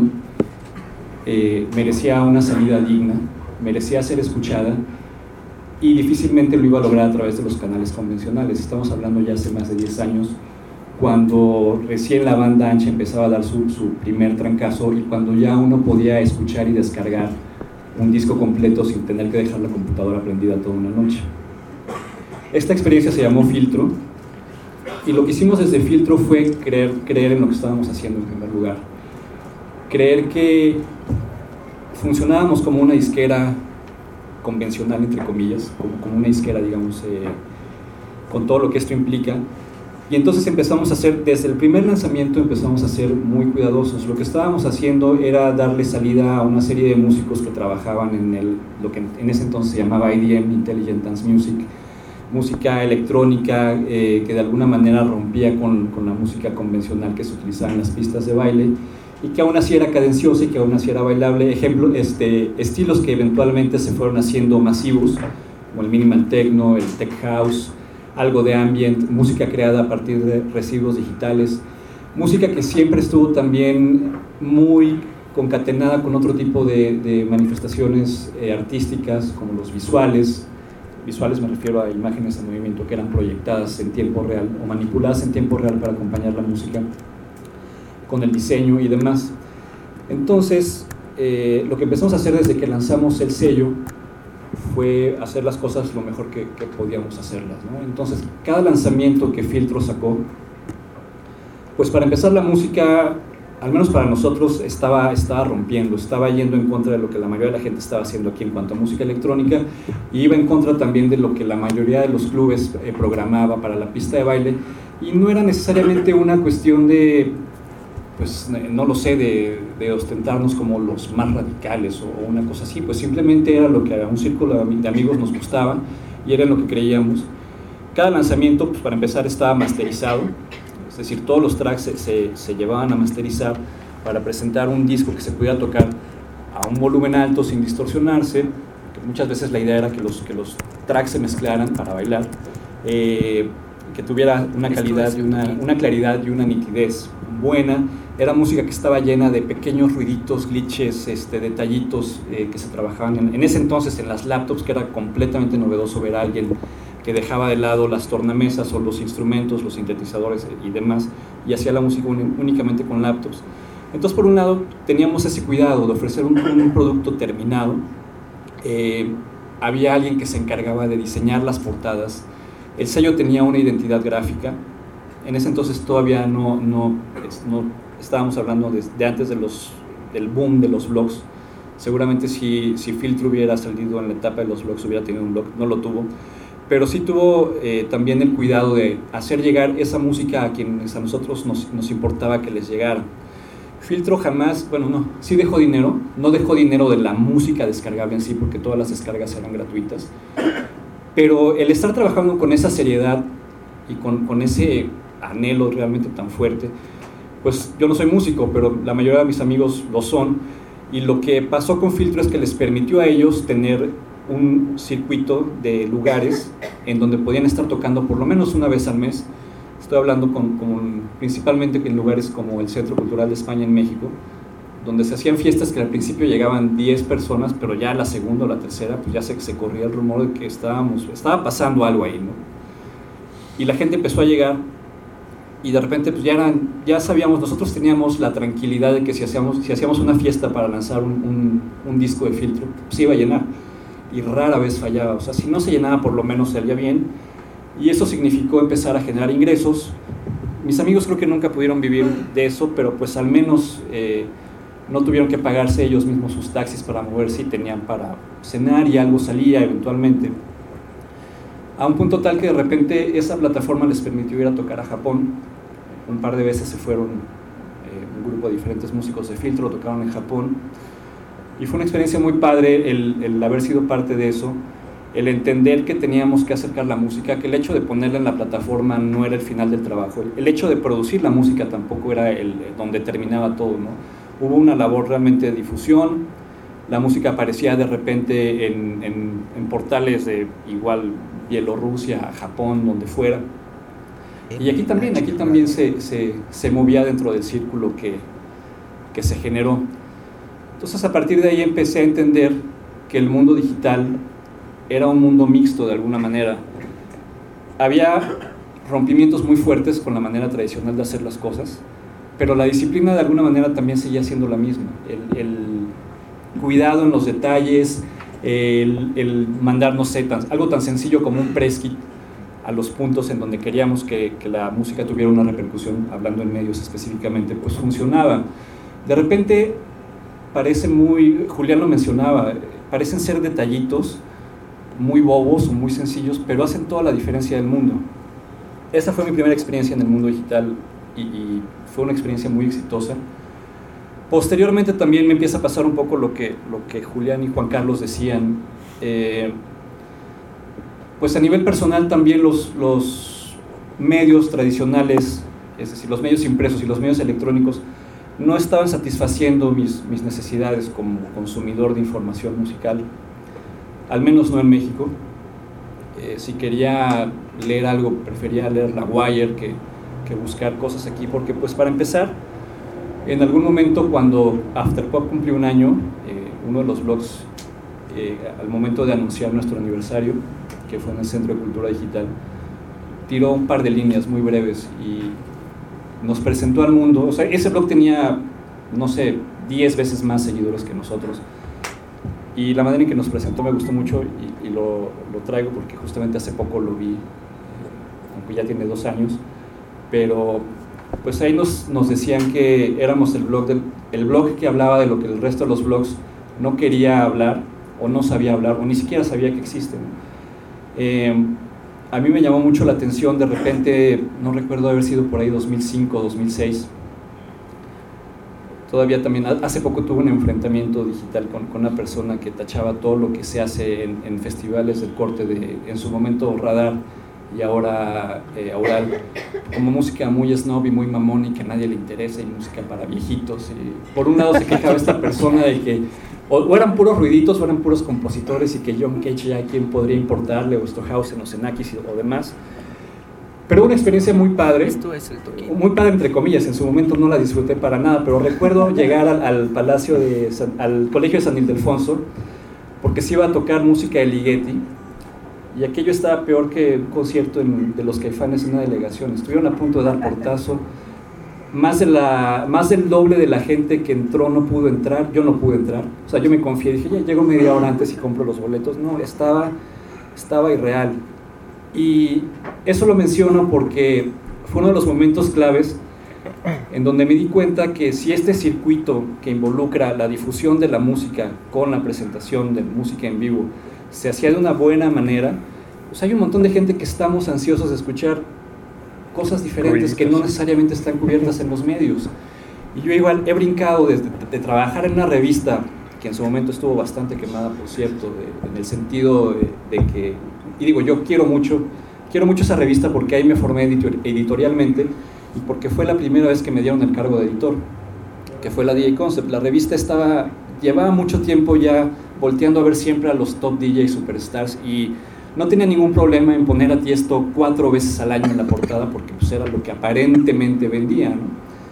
eh, merecía una salida digna, merecía ser escuchada y difícilmente lo iba a lograr a través de los canales convencionales. Estamos hablando ya hace más de diez años, cuando recién la banda ancha empezaba a dar su, su primer trancazo y cuando ya uno podía escuchar y descargar un disco completo sin tener que dejar la computadora prendida toda una noche. Esta experiencia se llamó Filtro y lo que hicimos desde Filtro fue creer, creer en lo que estábamos haciendo en primer lugar. Creer que funcionábamos como una disquera convencional, entre comillas, como, como una disquera, digamos, eh, con todo lo que esto implica. Y entonces empezamos a hacer, desde el primer lanzamiento empezamos a ser muy cuidadosos. Lo que estábamos haciendo era darle salida a una serie de músicos que trabajaban en el, lo que en ese entonces se llamaba I D M, Intelligent Dance Music, música electrónica eh, que de alguna manera rompía con, con la música convencional que se utilizaba en las pistas de baile y que aún así era cadenciosa y que aún así era bailable. Ejemplo, este, estilos que eventualmente se fueron haciendo masivos, como el minimal techno, el tech house, algo de ambient, música creada a partir de residuos digitales, música que siempre estuvo también muy concatenada con otro tipo de, de manifestaciones eh, artísticas, como los visuales. Visuales me refiero a imágenes en movimiento que eran proyectadas en tiempo real o manipuladas en tiempo real para acompañar la música con el diseño y demás. Entonces, eh, lo que empezamos a hacer desde que lanzamos el sello fue hacer las cosas lo mejor que, que podíamos hacerlas, ¿no? Entonces, cada lanzamiento que Filtro sacó, pues para empezar la música, al menos para nosotros, estaba, estaba rompiendo, estaba yendo en contra de lo que la mayoría de la gente estaba haciendo aquí en cuanto a música electrónica, y iba en contra también de lo que la mayoría de los clubes eh, programaba para la pista de baile, y no era necesariamente una cuestión de, pues no lo sé, de, de ostentarnos como los más radicales o, o una cosa así, pues simplemente era lo que a un círculo de amigos nos gustaba y era en lo que creíamos. Cada lanzamiento, pues para empezar, estaba masterizado, es decir, todos los tracks se, se, se llevaban a masterizar para presentar un disco que se pudiera tocar a un volumen alto sin distorsionarse, que muchas veces la idea era que los, que los tracks se mezclaran para bailar, eh, que tuviera una calidad y una, una claridad y una nitidez buena. Era música que estaba llena de pequeños ruiditos, glitches, este, detallitos eh, que se trabajaban en, en ese entonces en las laptops, que era completamente novedoso ver a alguien que dejaba de lado las tornamesas o los instrumentos, los sintetizadores y demás, y hacía la música únicamente con laptops. Entonces, por un lado, teníamos ese cuidado de ofrecer un, un producto terminado. Eh, había alguien que se encargaba de diseñar las portadas. El sello tenía una identidad gráfica. En ese entonces todavía no, no, no estábamos hablando de, de antes de los, del boom de los blogs. Seguramente si, si Filtro hubiera salido en la etapa de los blogs hubiera tenido un blog, no lo tuvo. Pero sí tuvo eh, también el cuidado de hacer llegar esa música a quienes a nosotros nos, nos importaba que les llegara. Filtro jamás, bueno, no, sí dejó dinero, no dejó dinero de la música descargable en sí, porque todas las descargas eran gratuitas, pero el estar trabajando con esa seriedad y con, con ese anhelo realmente tan fuerte, pues yo no soy músico, pero la mayoría de mis amigos lo son, y lo que pasó con Filtro es que les permitió a ellos tener un circuito de lugares en donde podían estar tocando por lo menos una vez al mes. Estoy hablando con, con, principalmente en lugares como el Centro Cultural de España en México, donde se hacían fiestas que al principio llegaban diez personas, pero ya a la segunda o la tercera pues ya se, se corría el rumor de que estábamos, estaba pasando algo ahí, ¿no? Y la gente empezó a llegar y de repente pues ya, eran, ya sabíamos, nosotros teníamos la tranquilidad de que si hacíamos, si hacíamos una fiesta para lanzar un, un, un disco de Filtro, pues iba a llenar, y rara vez fallaba. O sea, si no se llenaba por lo menos salía bien, y eso significó empezar a generar ingresos. Mis amigos creo que nunca pudieron vivir de eso, pero pues al menos eh, no tuvieron que pagarse ellos mismos sus taxis para moverse y tenían para cenar y algo salía eventualmente. A un punto tal que de repente esa plataforma les permitió ir a tocar a Japón. Un par de veces se fueron eh, un grupo de diferentes músicos de Filtro, tocaron en Japón. Y fue una experiencia muy padre el, el haber sido parte de eso, el entender que teníamos que acercar la música, que el hecho de ponerla en la plataforma no era el final del trabajo, el hecho de producir la música tampoco era el, donde terminaba todo, ¿no? Hubo una labor realmente de difusión, la música aparecía de repente en, en, en portales de igual Bielorrusia, Japón, donde fuera, y aquí también, aquí también se, se, se movía dentro del círculo que, que se generó. Entonces a partir de ahí empecé a entender que el mundo digital era un mundo mixto de alguna manera. Había rompimientos muy fuertes con la manera tradicional de hacer las cosas, pero la disciplina de alguna manera también seguía siendo la misma. El, el cuidado en los detalles, el, el mandar, no sé, tan, algo tan sencillo como un press kit a los puntos en donde queríamos que, que la música tuviera una repercusión, hablando en medios específicamente, pues funcionaba. De repente parece muy, Julián lo mencionaba, parecen ser detallitos muy bobos o muy sencillos, pero hacen toda la diferencia del mundo. Esa fue mi primera experiencia en el mundo digital y, y fue una experiencia muy exitosa. Posteriormente también me empieza a pasar un poco lo que, lo que Julián y Juan Carlos decían. Eh, pues a nivel personal también los, los medios tradicionales, es decir, los medios impresos y los medios electrónicos, no estaban satisfaciendo mis, mis necesidades como consumidor de información musical, al menos no en México. Eh, si quería leer algo, prefería leer La Wire que, que buscar cosas aquí, porque pues para empezar, en algún momento cuando Afterpop cumplió un año, eh, uno de los blogs, eh, al momento de anunciar nuestro aniversario, que fue en el Centro de Cultura Digital, tiró un par de líneas muy breves y nos presentó al mundo. O sea, ese blog tenía, no sé, diez veces más seguidores que nosotros, y la manera en que nos presentó me gustó mucho y, y lo, lo traigo porque justamente hace poco lo vi, aunque ya tiene dos años, pero pues ahí nos, nos decían que éramos el blog, del, el blog que hablaba de lo que el resto de los blogs no quería hablar o no sabía hablar o ni siquiera sabía que existen. Eh, a mí me llamó mucho la atención, de repente, no recuerdo haber sido por ahí dos mil cinco, dos mil seis, Todavía también, hace poco tuve un enfrentamiento digital con, con una persona que tachaba todo lo que se hace en, en festivales del corte de, en su momento Radar y ahora eh, Aural, como música muy snob y muy mamón y que a nadie le interesa y música para viejitos. Y por un lado se quejaba esta persona de que o, o eran puros ruiditos o eran puros compositores y que John Cage ya quién podría importarle, o Stockhausen o Xenakis o demás. Pero una experiencia muy padre, Esto es el toquín. muy padre entre comillas, en su momento no la disfruté para nada, pero recuerdo llegar al, al palacio de San, al colegio de San Ildefonso, porque se iba a tocar música de Ligeti, y aquello estaba peor que un concierto en, de los Caifanes en una delegación. Estuvieron a punto de dar portazo, más, de la, más del doble de la gente que entró no pudo entrar, yo no pude entrar, o sea, yo me confié, dije, ya llego media hora antes y compro los boletos. No, estaba, estaba irreal. Y eso lo menciono porque fue uno de los momentos claves en donde me di cuenta que si este circuito que involucra la difusión de la música con la presentación de música en vivo se hacía de una buena manera, pues hay un montón de gente que estamos ansiosos de escuchar cosas diferentes que no necesariamente están cubiertas en los medios. Y yo igual he brincado desde de, de trabajar en una revista que en su momento estuvo bastante quemada, por cierto, de, en el sentido de, de que, y digo, yo quiero mucho, quiero mucho esa revista porque ahí me formé editor, editorialmente y porque fue la primera vez que me dieron el cargo de editor, que fue la D J Concept. La revista estaba, llevaba mucho tiempo ya volteando a ver siempre a los top D J superstars y no tenía ningún problema en poner a Tiesto cuatro veces al año en la portada porque pues era lo que aparentemente vendía, ¿no?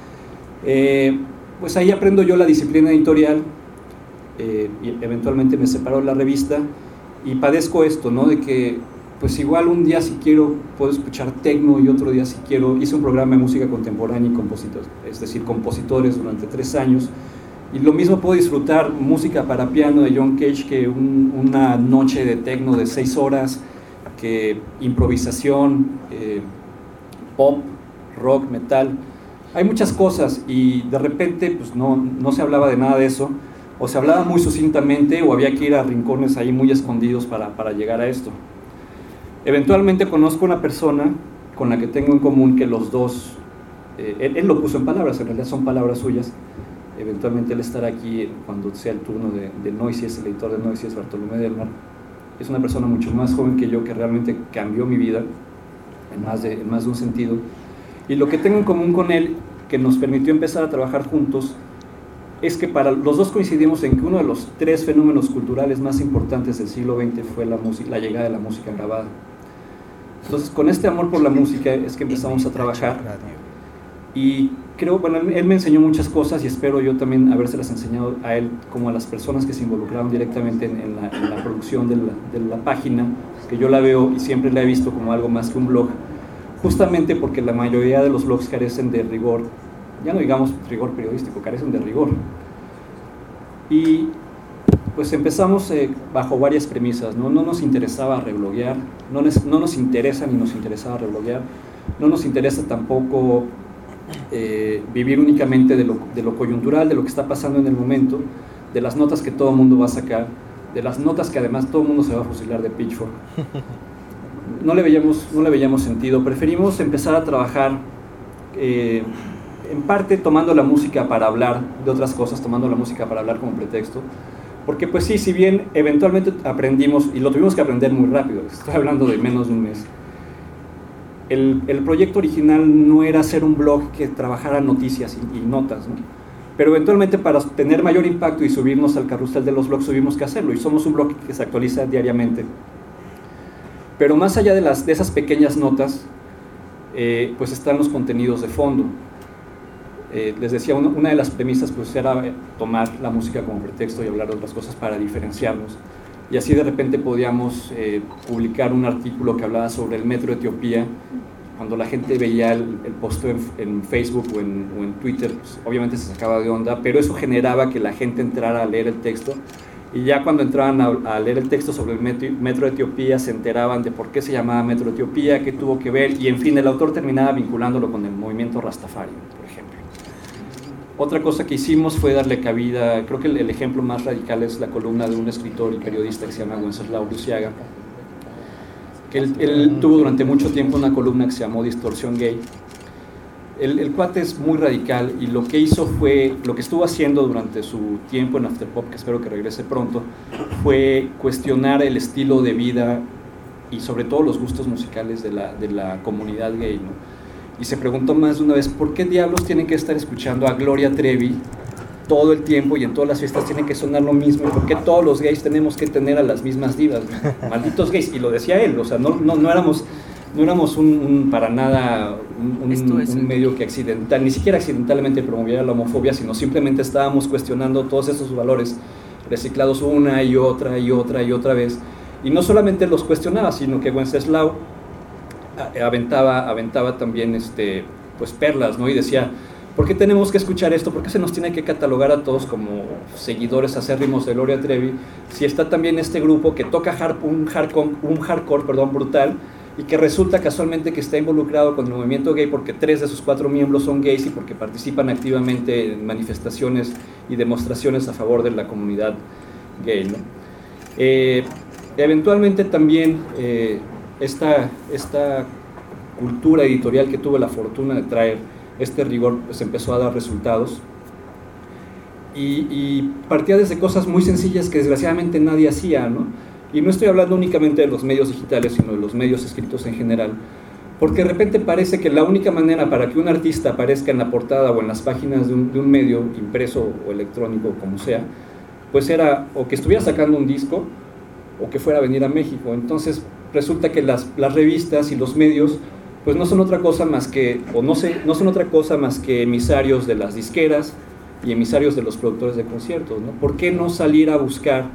Eh, pues ahí aprendo yo la disciplina editorial. Eh, y eventualmente me separó de la revista y padezco esto, ¿no? De que pues igual un día si quiero puedo escuchar techno y otro día si quiero, hice un programa de música contemporánea y compositores, es decir, compositores durante tres años y lo mismo puedo disfrutar música para piano de John Cage que un, una noche de techno de seis horas, que improvisación, eh, pop, rock, metal, hay muchas cosas y de repente pues no, no se hablaba de nada de eso. O se hablaba muy sucintamente o había que ir a rincones ahí muy escondidos para, para llegar a esto. Eventualmente conozco una persona con la que tengo en común que los dos, eh, él, él lo puso en palabras, en realidad son palabras suyas. Eventualmente él estará aquí cuando sea el turno de, de Noisy, es el editor de Noisy, es Bartolomé del Mar. Es una persona mucho más joven que yo que realmente cambió mi vida en más de, en más de un sentido. Y lo que tengo en común con él, que nos permitió empezar a trabajar juntos, es que para los dos coincidimos en que uno de los tres fenómenos culturales más importantes del siglo veinte fue la, música, la llegada de la música grabada. Entonces, con este amor por la música es que empezamos a trabajar y creo, bueno, él me enseñó muchas cosas y espero yo también habérselas enseñado a él como a las personas que se involucraron directamente en, en, la, en la producción de la, de la página, que yo la veo y siempre la he visto como algo más que un blog, justamente porque la mayoría de los blogs carecen de rigor, ya no digamos rigor periodístico, carecen de rigor. Y pues empezamos eh, bajo varias premisas, ¿no? No nos interesaba rebloguear, no, les, no nos interesa ni nos interesaba rebloguear, no nos interesa tampoco eh, vivir únicamente de lo, de lo coyuntural, de lo que está pasando en el momento, de las notas que todo el mundo va a sacar, de las notas que además todo el mundo se va a fusilar de Pitchfork. No le veíamos, no le veíamos sentido, preferimos empezar a trabajar eh, en parte tomando la música para hablar de otras cosas, tomando la música para hablar como pretexto, porque pues sí, si bien eventualmente aprendimos, y lo tuvimos que aprender muy rápido, estoy hablando de menos de un mes, el, el proyecto original no era hacer un blog que trabajara noticias y, y notas, ¿no? Pero eventualmente para tener mayor impacto y subirnos al carrusel de los blogs tuvimos que hacerlo, y somos un blog que se actualiza diariamente. Pero más allá de, las, de esas pequeñas notas, eh, pues están los contenidos de fondo. Eh, les decía, una, una de las premisas pues era tomar la música como pretexto y hablar de otras cosas para diferenciarnos. Y así de repente podíamos eh, publicar un artículo que hablaba sobre el metro de Etiopía. Cuando la gente veía el, el posteo en, en Facebook o en, o en Twitter, pues, obviamente se sacaba de onda, pero eso generaba que la gente entrara a leer el texto. Y ya cuando entraban a, a leer el texto sobre el metro, metro de Etiopía, se enteraban de por qué se llamaba Metro de Etiopía, qué tuvo que ver, y en fin, el autor terminaba vinculándolo con el movimiento Rastafari, por ejemplo. Otra cosa que hicimos fue darle cabida, creo que el, el ejemplo más radical es la columna de un escritor y periodista que se llama Wenceslao Luciaga, que él, él tuvo durante mucho tiempo una columna que se llamó Distorsión Gay, el, el cuate es muy radical y lo que hizo fue, lo que estuvo haciendo durante su tiempo en Afterpop, que espero que regrese pronto, fue cuestionar el estilo de vida y sobre todo los gustos musicales de la, de la comunidad gay, ¿no? Y se preguntó más de una vez, ¿por qué diablos tienen que estar escuchando a Gloria Trevi todo el tiempo y en todas las fiestas tienen que sonar lo mismo? ¿Por qué todos los gays tenemos que tener a las mismas divas? Malditos gays, y lo decía él, o sea, no, no, no éramos, no éramos un, un, para nada un, un, un medio que accidental, ni siquiera accidentalmente promoviera la homofobia, sino simplemente estábamos cuestionando todos esos valores reciclados una y otra y otra y otra vez, y no solamente los cuestionaba, sino que Wenceslao aventaba, aventaba también este, pues perlas, ¿no? Y decía, ¿por qué tenemos que escuchar esto? ¿Por qué se nos tiene que catalogar a todos como seguidores acérrimos de Gloria Trevi? Si está también este grupo que toca hard, un, hardcore, un hardcore perdón, brutal, y que resulta casualmente que está involucrado con el movimiento gay porque tres de sus cuatro miembros son gays y porque participan activamente en manifestaciones y demostraciones a favor de la comunidad gay, ¿no? Eh, eventualmente también eh, esta, esta cultura editorial que tuve la fortuna de traer, este rigor, pues empezó a dar resultados y, y partía desde cosas muy sencillas que desgraciadamente nadie hacía, ¿no? Y no estoy hablando únicamente de los medios digitales, sino de los medios escritos en general, porque de repente parece que la única manera para que un artista aparezca en la portada o en las páginas de un, de un medio impreso o electrónico, como sea, pues era o que estuviera sacando un disco o que fuera a venir a México. Entonces resulta que las, las revistas y los medios pues no son otra cosa más que, o no, sé, no son otra cosa más que emisarios de las disqueras y emisarios de los productores de conciertos, ¿no? ¿Por qué no salir a buscar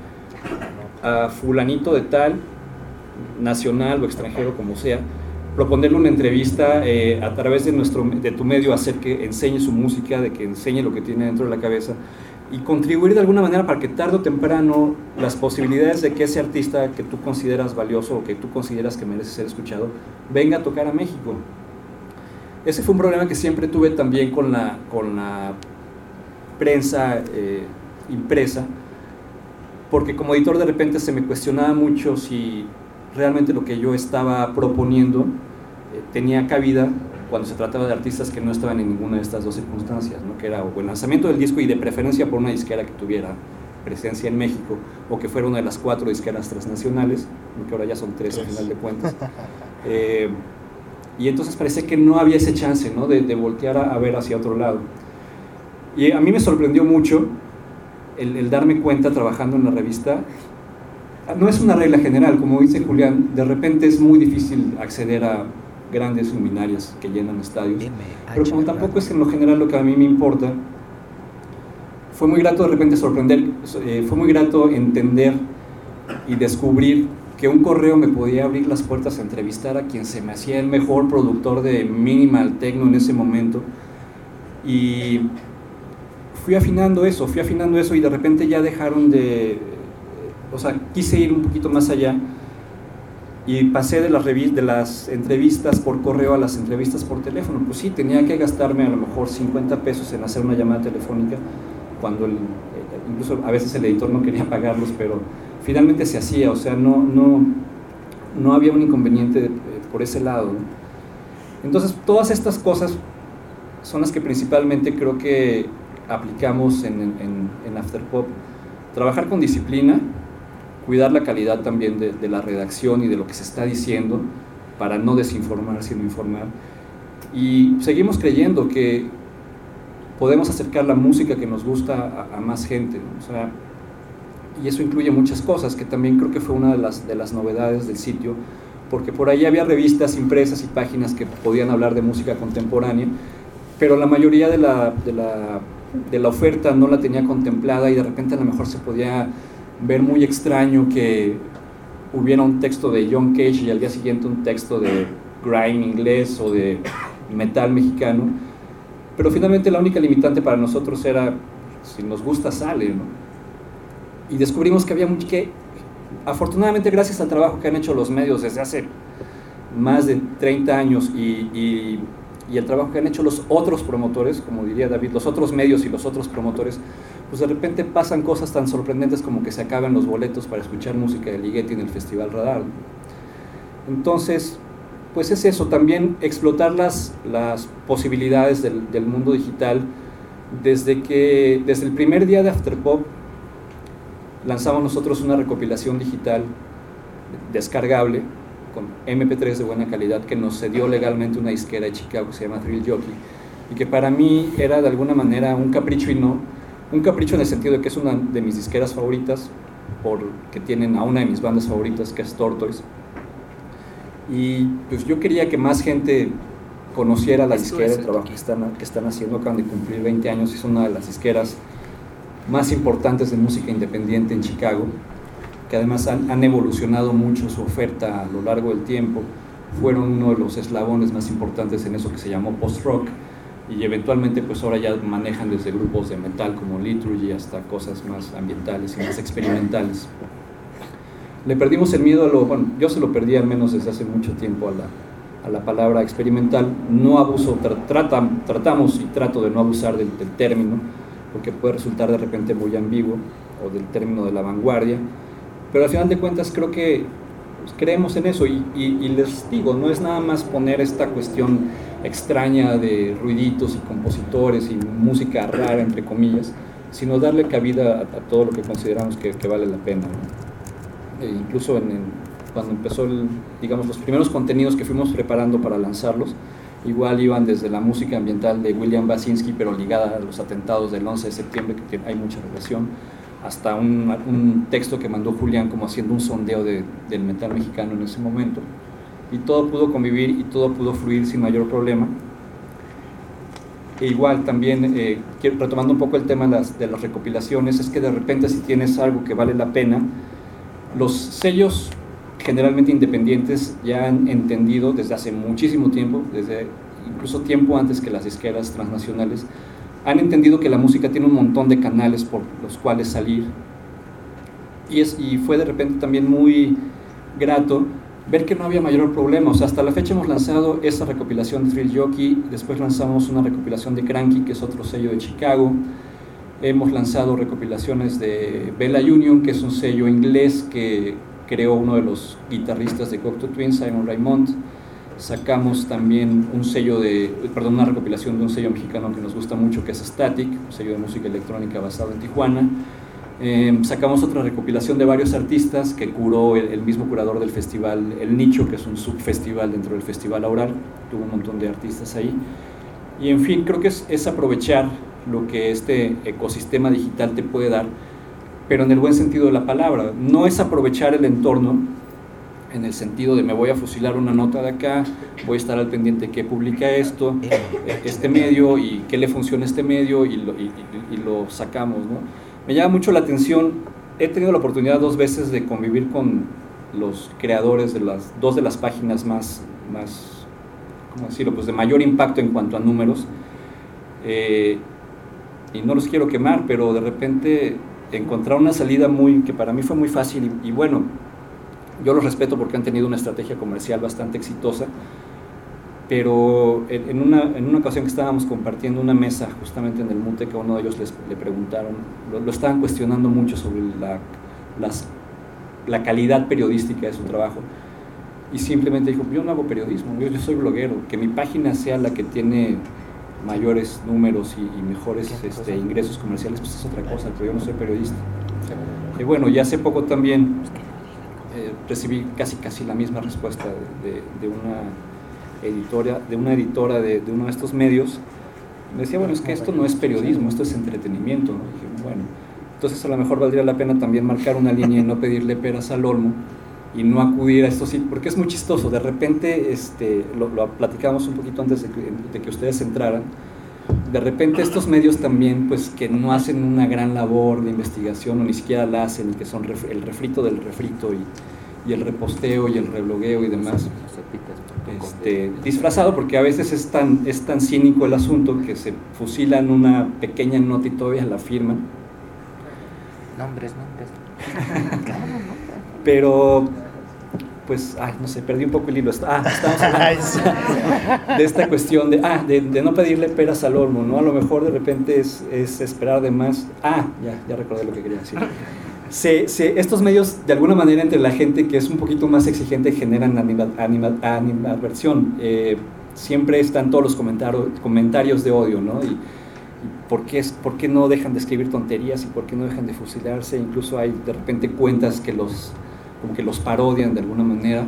a fulanito de tal, nacional o extranjero, como sea, proponerle una entrevista eh, a través de, nuestro, de tu medio, hacer que enseñe su música, de que enseñe lo que tiene dentro de la cabeza y contribuir de alguna manera para que tarde o temprano las posibilidades de que ese artista que tú consideras valioso o que tú consideras que merece ser escuchado venga a tocar a México? Ese fue un problema que siempre tuve también con la, con la prensa eh, impresa, porque como editor de repente se me cuestionaba mucho si realmente lo que yo estaba proponiendo eh, tenía cabida cuando se trataba de artistas que no estaban en ninguna de estas dos circunstancias, ¿no? Que era o el lanzamiento del disco y de preferencia por una disquera que tuviera presencia en México o que fuera una de las cuatro disqueras transnacionales, que ahora ya son tres al final de cuentas. Eh, y entonces parece que no había ese chance, ¿no? de, de voltear a, a ver hacia otro lado. Y a mí me sorprendió mucho el, el darme cuenta trabajando en la revista. No es una regla general, como dice Julián, de repente es muy difícil acceder a grandes luminarias que llenan estadios, pero como tampoco es en lo general lo que a mí me importa, fue muy grato de repente sorprender, eh, fue muy grato entender y descubrir que un correo me podía abrir las puertas a entrevistar a quien se me hacía el mejor productor de minimal techno en ese momento, y fui afinando eso, fui afinando eso y de repente ya dejaron de, o sea, quise ir un poquito más allá y pasé de las, de las entrevistas por correo a las entrevistas por teléfono. Pues sí, tenía que gastarme a lo mejor cincuenta pesos en hacer una llamada telefónica, cuando el, incluso a veces el editor no quería pagarlos, pero finalmente se hacía, o sea, no, no, no había un inconveniente de, por ese lado, ¿no? Entonces, todas estas cosas son las que principalmente creo que aplicamos en, en, en Afterpop. Trabajar con disciplina, cuidar la calidad también de, de la redacción y de lo que se está diciendo para no desinformar sino informar, y seguimos creyendo que podemos acercar la música que nos gusta a, a más gente, ¿no? O sea, y eso incluye muchas cosas, que también creo que fue una de las, de las novedades del sitio, porque por ahí había revistas impresas y páginas que podían hablar de música contemporánea, pero la mayoría de la, de la, de la oferta no la tenía contemplada, y de repente a lo mejor se podía ver muy extraño que hubiera un texto de John Cage y al día siguiente un texto de grime inglés o de metal mexicano, pero finalmente la única limitante para nosotros era si nos gusta sale, ¿no? Y descubrimos que había mucho que, afortunadamente gracias al trabajo que han hecho los medios desde hace más de treinta años y, y, y el trabajo que han hecho los otros promotores, como diría David, los otros medios y los otros promotores, pues de repente pasan cosas tan sorprendentes como que se acaban los boletos para escuchar música de Ligeti en el Festival Radar. Entonces, pues es eso, también explotar las, las posibilidades del, del mundo digital. Desde que, desde el primer día de Afterpop, lanzamos nosotros una recopilación digital descargable con eme pe tres de buena calidad que nos cedió legalmente una disquera de Chicago que se llama Thrill Jockey, y que para mí era de alguna manera un capricho, y no un capricho en el sentido de que es una de mis disqueras favoritas, porque tienen a una de mis bandas favoritas, que es Tortoise, y pues yo quería que más gente conociera la disquera, el trabajo que están, que están haciendo. Acaban de cumplir veinte años, es una de las disqueras más importantes de música independiente en Chicago, que además han, han evolucionado mucho su oferta a lo largo del tiempo. Fueron uno de los eslabones más importantes en eso que se llamó post-rock, y eventualmente pues ahora ya manejan desde grupos de metal como Liturgy hasta cosas más ambientales y más experimentales. Le perdimos el miedo a lo, bueno, yo se lo perdí al menos desde hace mucho tiempo a la, a la palabra experimental. No abuso, tra, trata, tratamos y trato de no abusar del, del término, porque puede resultar de repente muy ambiguo, o del término de la vanguardia, pero al final de cuentas creo que pues, creemos en eso, y, y, y les digo, no es nada más poner esta cuestión extraña de ruiditos y compositores y música rara, entre comillas, sino darle cabida a, a todo lo que consideramos que, que vale la pena, ¿no? E incluso en, en, cuando empezó el, digamos, los primeros contenidos que fuimos preparando para lanzarlos, igual iban desde la música ambiental de William Basinski, pero ligada a los atentados del once de septiembre, que hay mucha relación, hasta un, un texto que mandó Julián como haciendo un sondeo de, del metal mexicano en ese momento, y todo pudo convivir y todo pudo fluir sin mayor problema. E igual también, eh, retomando un poco el tema de las, de las recopilaciones, es que de repente si tienes algo que vale la pena, los sellos generalmente independientes ya han entendido desde hace muchísimo tiempo, desde incluso tiempo antes que las disqueras transnacionales, han entendido que la música tiene un montón de canales por los cuales salir, y, es, y fue de repente también muy grato ver que no había mayor problema. O sea, hasta la fecha hemos lanzado esa recopilación de Thrill Jockey, después lanzamos una recopilación de Cranky, que es otro sello de Chicago, hemos lanzado recopilaciones de Bella Union, que es un sello inglés que creó uno de los guitarristas de Cocteau Twins, Simon Raymond. Sacamos también un sello de, perdón, una recopilación de un sello mexicano que nos gusta mucho, que es Static, un sello de música electrónica basado en Tijuana. Eh, sacamos otra recopilación de varios artistas que curó el, el mismo curador del festival El Nicho, que es un subfestival dentro del Festival Aural, tuvo un montón de artistas ahí. Y en fin, creo que es, es aprovechar lo que este ecosistema digital te puede dar, pero en el buen sentido de la palabra. No es aprovechar el entorno en el sentido de me voy a fusilar una nota de acá, voy a estar al pendiente de qué publica esto, este medio, y qué le funciona a este medio, y lo, y, y, y lo sacamos, ¿no? Me llama mucho la atención, he tenido la oportunidad dos veces de convivir con los creadores de las dos de las páginas más, más ¿cómo decirlo?, pues de mayor impacto en cuanto a números, eh, y no los quiero quemar, pero de repente encontrar una salida muy, que para mí fue muy fácil, y, y bueno, yo los respeto porque han tenido una estrategia comercial bastante exitosa, pero en una, en una ocasión que estábamos compartiendo una mesa justamente en el MUTE, que a uno de ellos les, le preguntaron, lo, lo estaban cuestionando mucho sobre la, las, la calidad periodística de su trabajo, y simplemente dijo, yo no hago periodismo, yo, yo soy bloguero, que mi página sea la que tiene mayores números y, y mejores este, ingresos comerciales, pues es otra cosa, pero yo no soy periodista. Y bueno, ya hace poco también eh, recibí casi casi la misma respuesta de, de, de una editora, de una editora de, de uno de estos medios. Me decía, bueno, es que esto no es periodismo, esto es entretenimiento, ¿no? Y dije, bueno, entonces a lo mejor valdría la pena también marcar una línea y no pedirle peras al olmo, y no acudir a estos sitios, porque es muy chistoso. De repente, este, lo, lo platicamos un poquito antes de que, de que ustedes entraran, de repente estos medios también, pues que no hacen una gran labor de investigación, o ni siquiera la hacen, y que son ref, el refrito del refrito, y, y el reposteo y el reblogueo y demás, este, disfrazado, porque a veces es tan, es tan cínico el asunto que se fusilan una pequeña nota y todavía la firman. Nombres, nombres. Pero, pues, ay, no sé, perdí un poco el hilo. Ah, estamos hablando de esta cuestión de, ah, de, de no pedirle peras al olmo, ¿no? A lo mejor de repente es, es esperar de más. Ah, ya, ya recordé lo que quería decir. se, se, estos medios, de alguna manera, entre la gente que es un poquito más exigente, generan anima, anima, animadversión. Eh, siempre están todos los comentarios, comentarios de odio, ¿no? Y, y ¿por qué, ¿por qué no dejan de escribir tonterías y por qué no dejan de fusilarse? Incluso hay de repente cuentas que los, como que los parodian de alguna manera.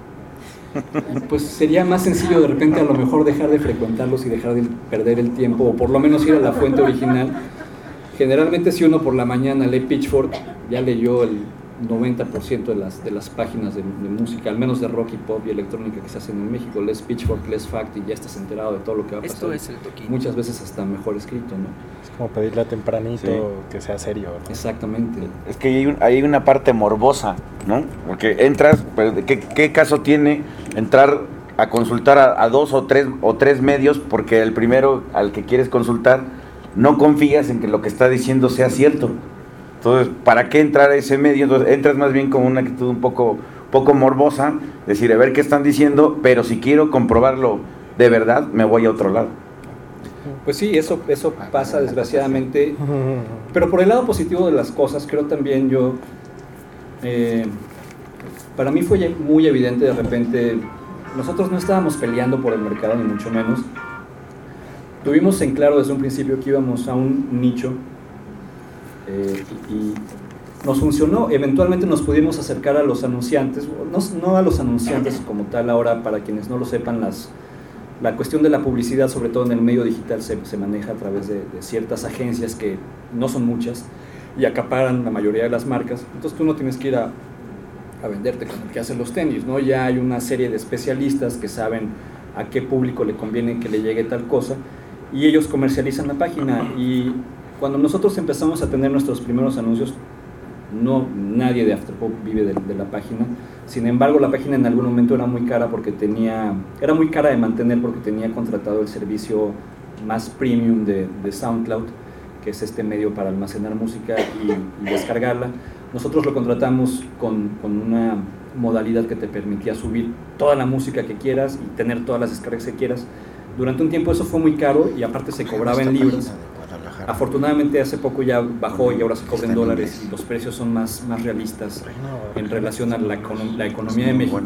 Y pues sería más sencillo de repente a lo mejor dejar de frecuentarlos y dejar de perder el tiempo, o por lo menos ir a la fuente original. Generalmente si uno por la mañana lee Pitchfork, ya leyó el noventa por ciento de las, de las páginas de, de música, al menos de rock y pop y electrónica que se hacen en México. Lees Pitchfork, lees Fact y ya estás enterado de todo lo que va a pasar. Esto es el toquín. Muchas veces hasta mejor escrito, ¿no? Es como pedirle a tempranito, sí, que sea serio, ¿no? Exactamente. Es que hay, un, hay una parte morbosa, ¿no? Porque entras, pues, ¿qué, qué caso tiene entrar a consultar a, a dos o tres, o tres medios porque el primero al que quieres consultar no confías en que lo que está diciendo sea cierto? Entonces, ¿para qué entrar a ese medio? Entonces, entras más bien con una actitud un poco, poco morbosa, decir, a ver qué están diciendo, pero si quiero comprobarlo de verdad, me voy a otro lado. Pues sí, eso, eso pasa desgraciadamente, pero por el lado positivo de las cosas, creo también yo, eh, para mí fue muy evidente de repente, nosotros no estábamos peleando por el mercado, ni mucho menos. Tuvimos en claro desde un principio que íbamos a un nicho, eh, y, y nos funcionó. Eventualmente nos pudimos acercar a los anunciantes, no, no a los anunciantes como tal. Ahora, para quienes no lo sepan, las, la cuestión de la publicidad, sobre todo en el medio digital, se, se maneja a través de, de ciertas agencias que no son muchas y acaparan la mayoría de las marcas. Entonces tú no tienes que ir a, a venderte con el que hace los tenis, ¿no? Ya hay una serie de especialistas que saben a qué público le conviene que le llegue tal cosa, y ellos comercializan la página. Y cuando nosotros empezamos a tener nuestros primeros anuncios, no, nadie de Afterpop vive de, de la página. Sin embargo, la página en algún momento era muy cara porque tenía, era muy cara de mantener porque tenía contratado el servicio más premium de, de SoundCloud, que es este medio para almacenar música y, y descargarla. Nosotros lo contratamos con, con una modalidad que te permitía subir toda la música que quieras y tener todas las descargas que quieras. Durante un tiempo eso fue muy caro y aparte se cobraba en libras. Afortunadamente hace poco ya bajó y ahora se cobra en dólares y los precios son más, más realistas en relación a la, la economía de México.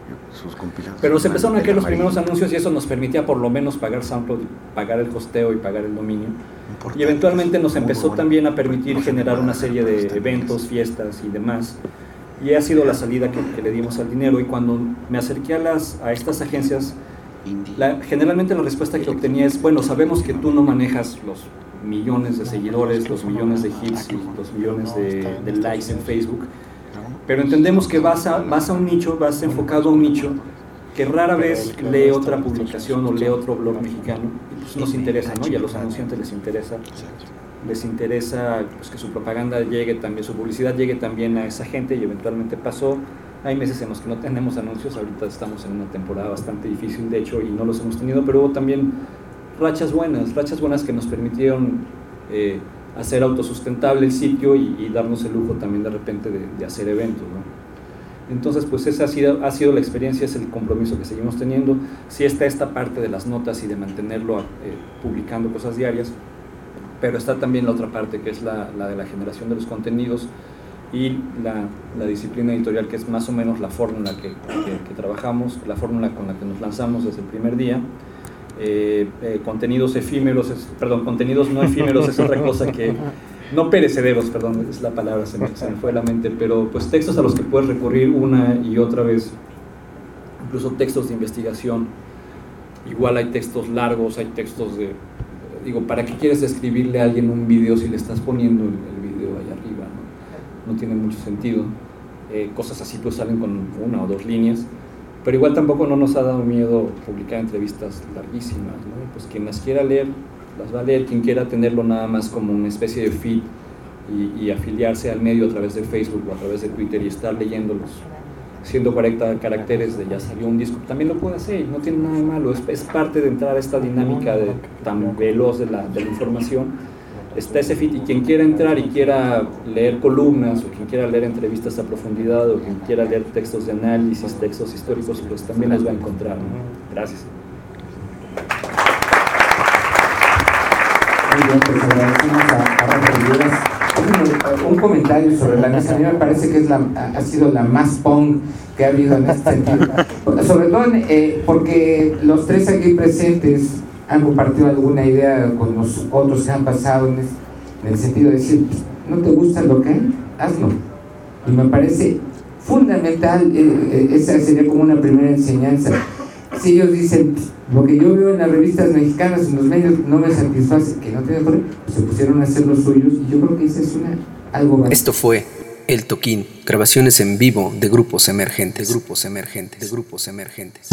Pero se empezaron a caer los primeros anuncios y eso nos permitía por lo menos pagar SoundCloud, pagar el hosteo y pagar el dominio. Y eventualmente nos empezó también a permitir generar una serie de eventos, fiestas y demás. Y ha sido la salida que, que le dimos al dinero. Y cuando me acerqué a, las, a estas agencias, la, generalmente la respuesta que obtenía es: bueno, sabemos que tú no manejas los millones de seguidores, los millones de hits y los millones de, de likes en Facebook, pero entendemos que vas a, vas a un nicho, vas enfocado a un nicho que rara vez lee otra publicación o lee otro blog mexicano, y pues nos interesa, ¿no? Y a los anunciantes les interesa, les interesa pues, que su propaganda llegue también, su publicidad llegue también a esa gente, y eventualmente pasó. Hay meses en los que no tenemos anuncios, ahorita estamos en una temporada bastante difícil, de hecho, y no los hemos tenido, pero hubo también rachas buenas, rachas buenas que nos permitieron eh, hacer autosustentable el sitio y, y darnos el lujo también de repente de, de hacer eventos, ¿no? Entonces, pues esa ha sido, ha sido la experiencia, es el compromiso que seguimos teniendo. Sí está esta parte de las notas y de mantenerlo eh, publicando cosas diarias, pero está también la otra parte, que es la, la de la generación de los contenidos y la, la disciplina editorial, que es más o menos la fórmula que, que, que trabajamos, la fórmula con la que nos lanzamos desde el primer día. Eh, eh, contenidos efímeros, es, perdón, contenidos no efímeros es otra cosa que, no perecederos, perdón, es la palabra, se me, se me fue de la mente, pero pues textos a los que puedes recurrir una y otra vez, incluso textos de investigación. Igual hay textos largos, hay textos de, digo, ¿para qué quieres escribirle a alguien un video si le estás poniendo el, el video allá arriba, ¿no? No tiene mucho sentido. Eh, cosas así pues salen con una o dos líneas. Pero igual tampoco no nos ha dado miedo publicar entrevistas larguísimas, ¿no? Pues quien las quiera leer, las va a leer. Quien quiera tenerlo nada más como una especie de feed y, y afiliarse al medio a través de Facebook o a través de Twitter y estar leyéndolos ciento cuarenta caracteres de ya salió un disco, también lo puede hacer, no tiene nada de malo. Es, es parte de entrar a esta dinámica de, tan veloz de la, de la información. Está ese feed, y quien quiera entrar y quiera leer columnas, o quien quiera leer entrevistas a profundidad, o quien quiera leer textos de análisis, textos históricos, pues también los va a encontrar, ¿no? Gracias. Muy bien, pues agradecemos a, a Rafa Rivera. Un comentario sobre la mesa. A mí me parece que es la, ha sido la más punk que ha habido en este sentido. Sobre todo eh, porque los tres aquí presentes han compartido alguna idea con los otros que han pasado en, este, en el sentido de decir, ¿no te gusta lo que hay? Hazlo. Y me parece fundamental, eh, esa sería como una primera enseñanza. Si ellos dicen, lo que yo veo en las revistas mexicanas, en los medios, no me satisface, que no tiene problema, pues se pusieron a hacer los suyos, y yo creo que esa es una, algo más. Esto fue El Toquín, grabaciones en vivo de grupos emergentes, de grupos emergentes, de grupos emergentes.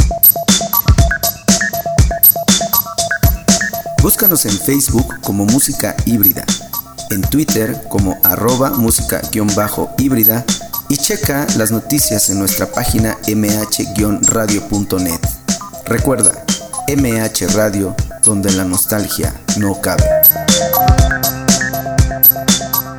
Búscanos en Facebook como Música Híbrida, en Twitter como arroba música-híbrida y checa las noticias en nuestra página eme hache guion radio punto net. Recuerda, eme hache Radio, donde la nostalgia no cabe.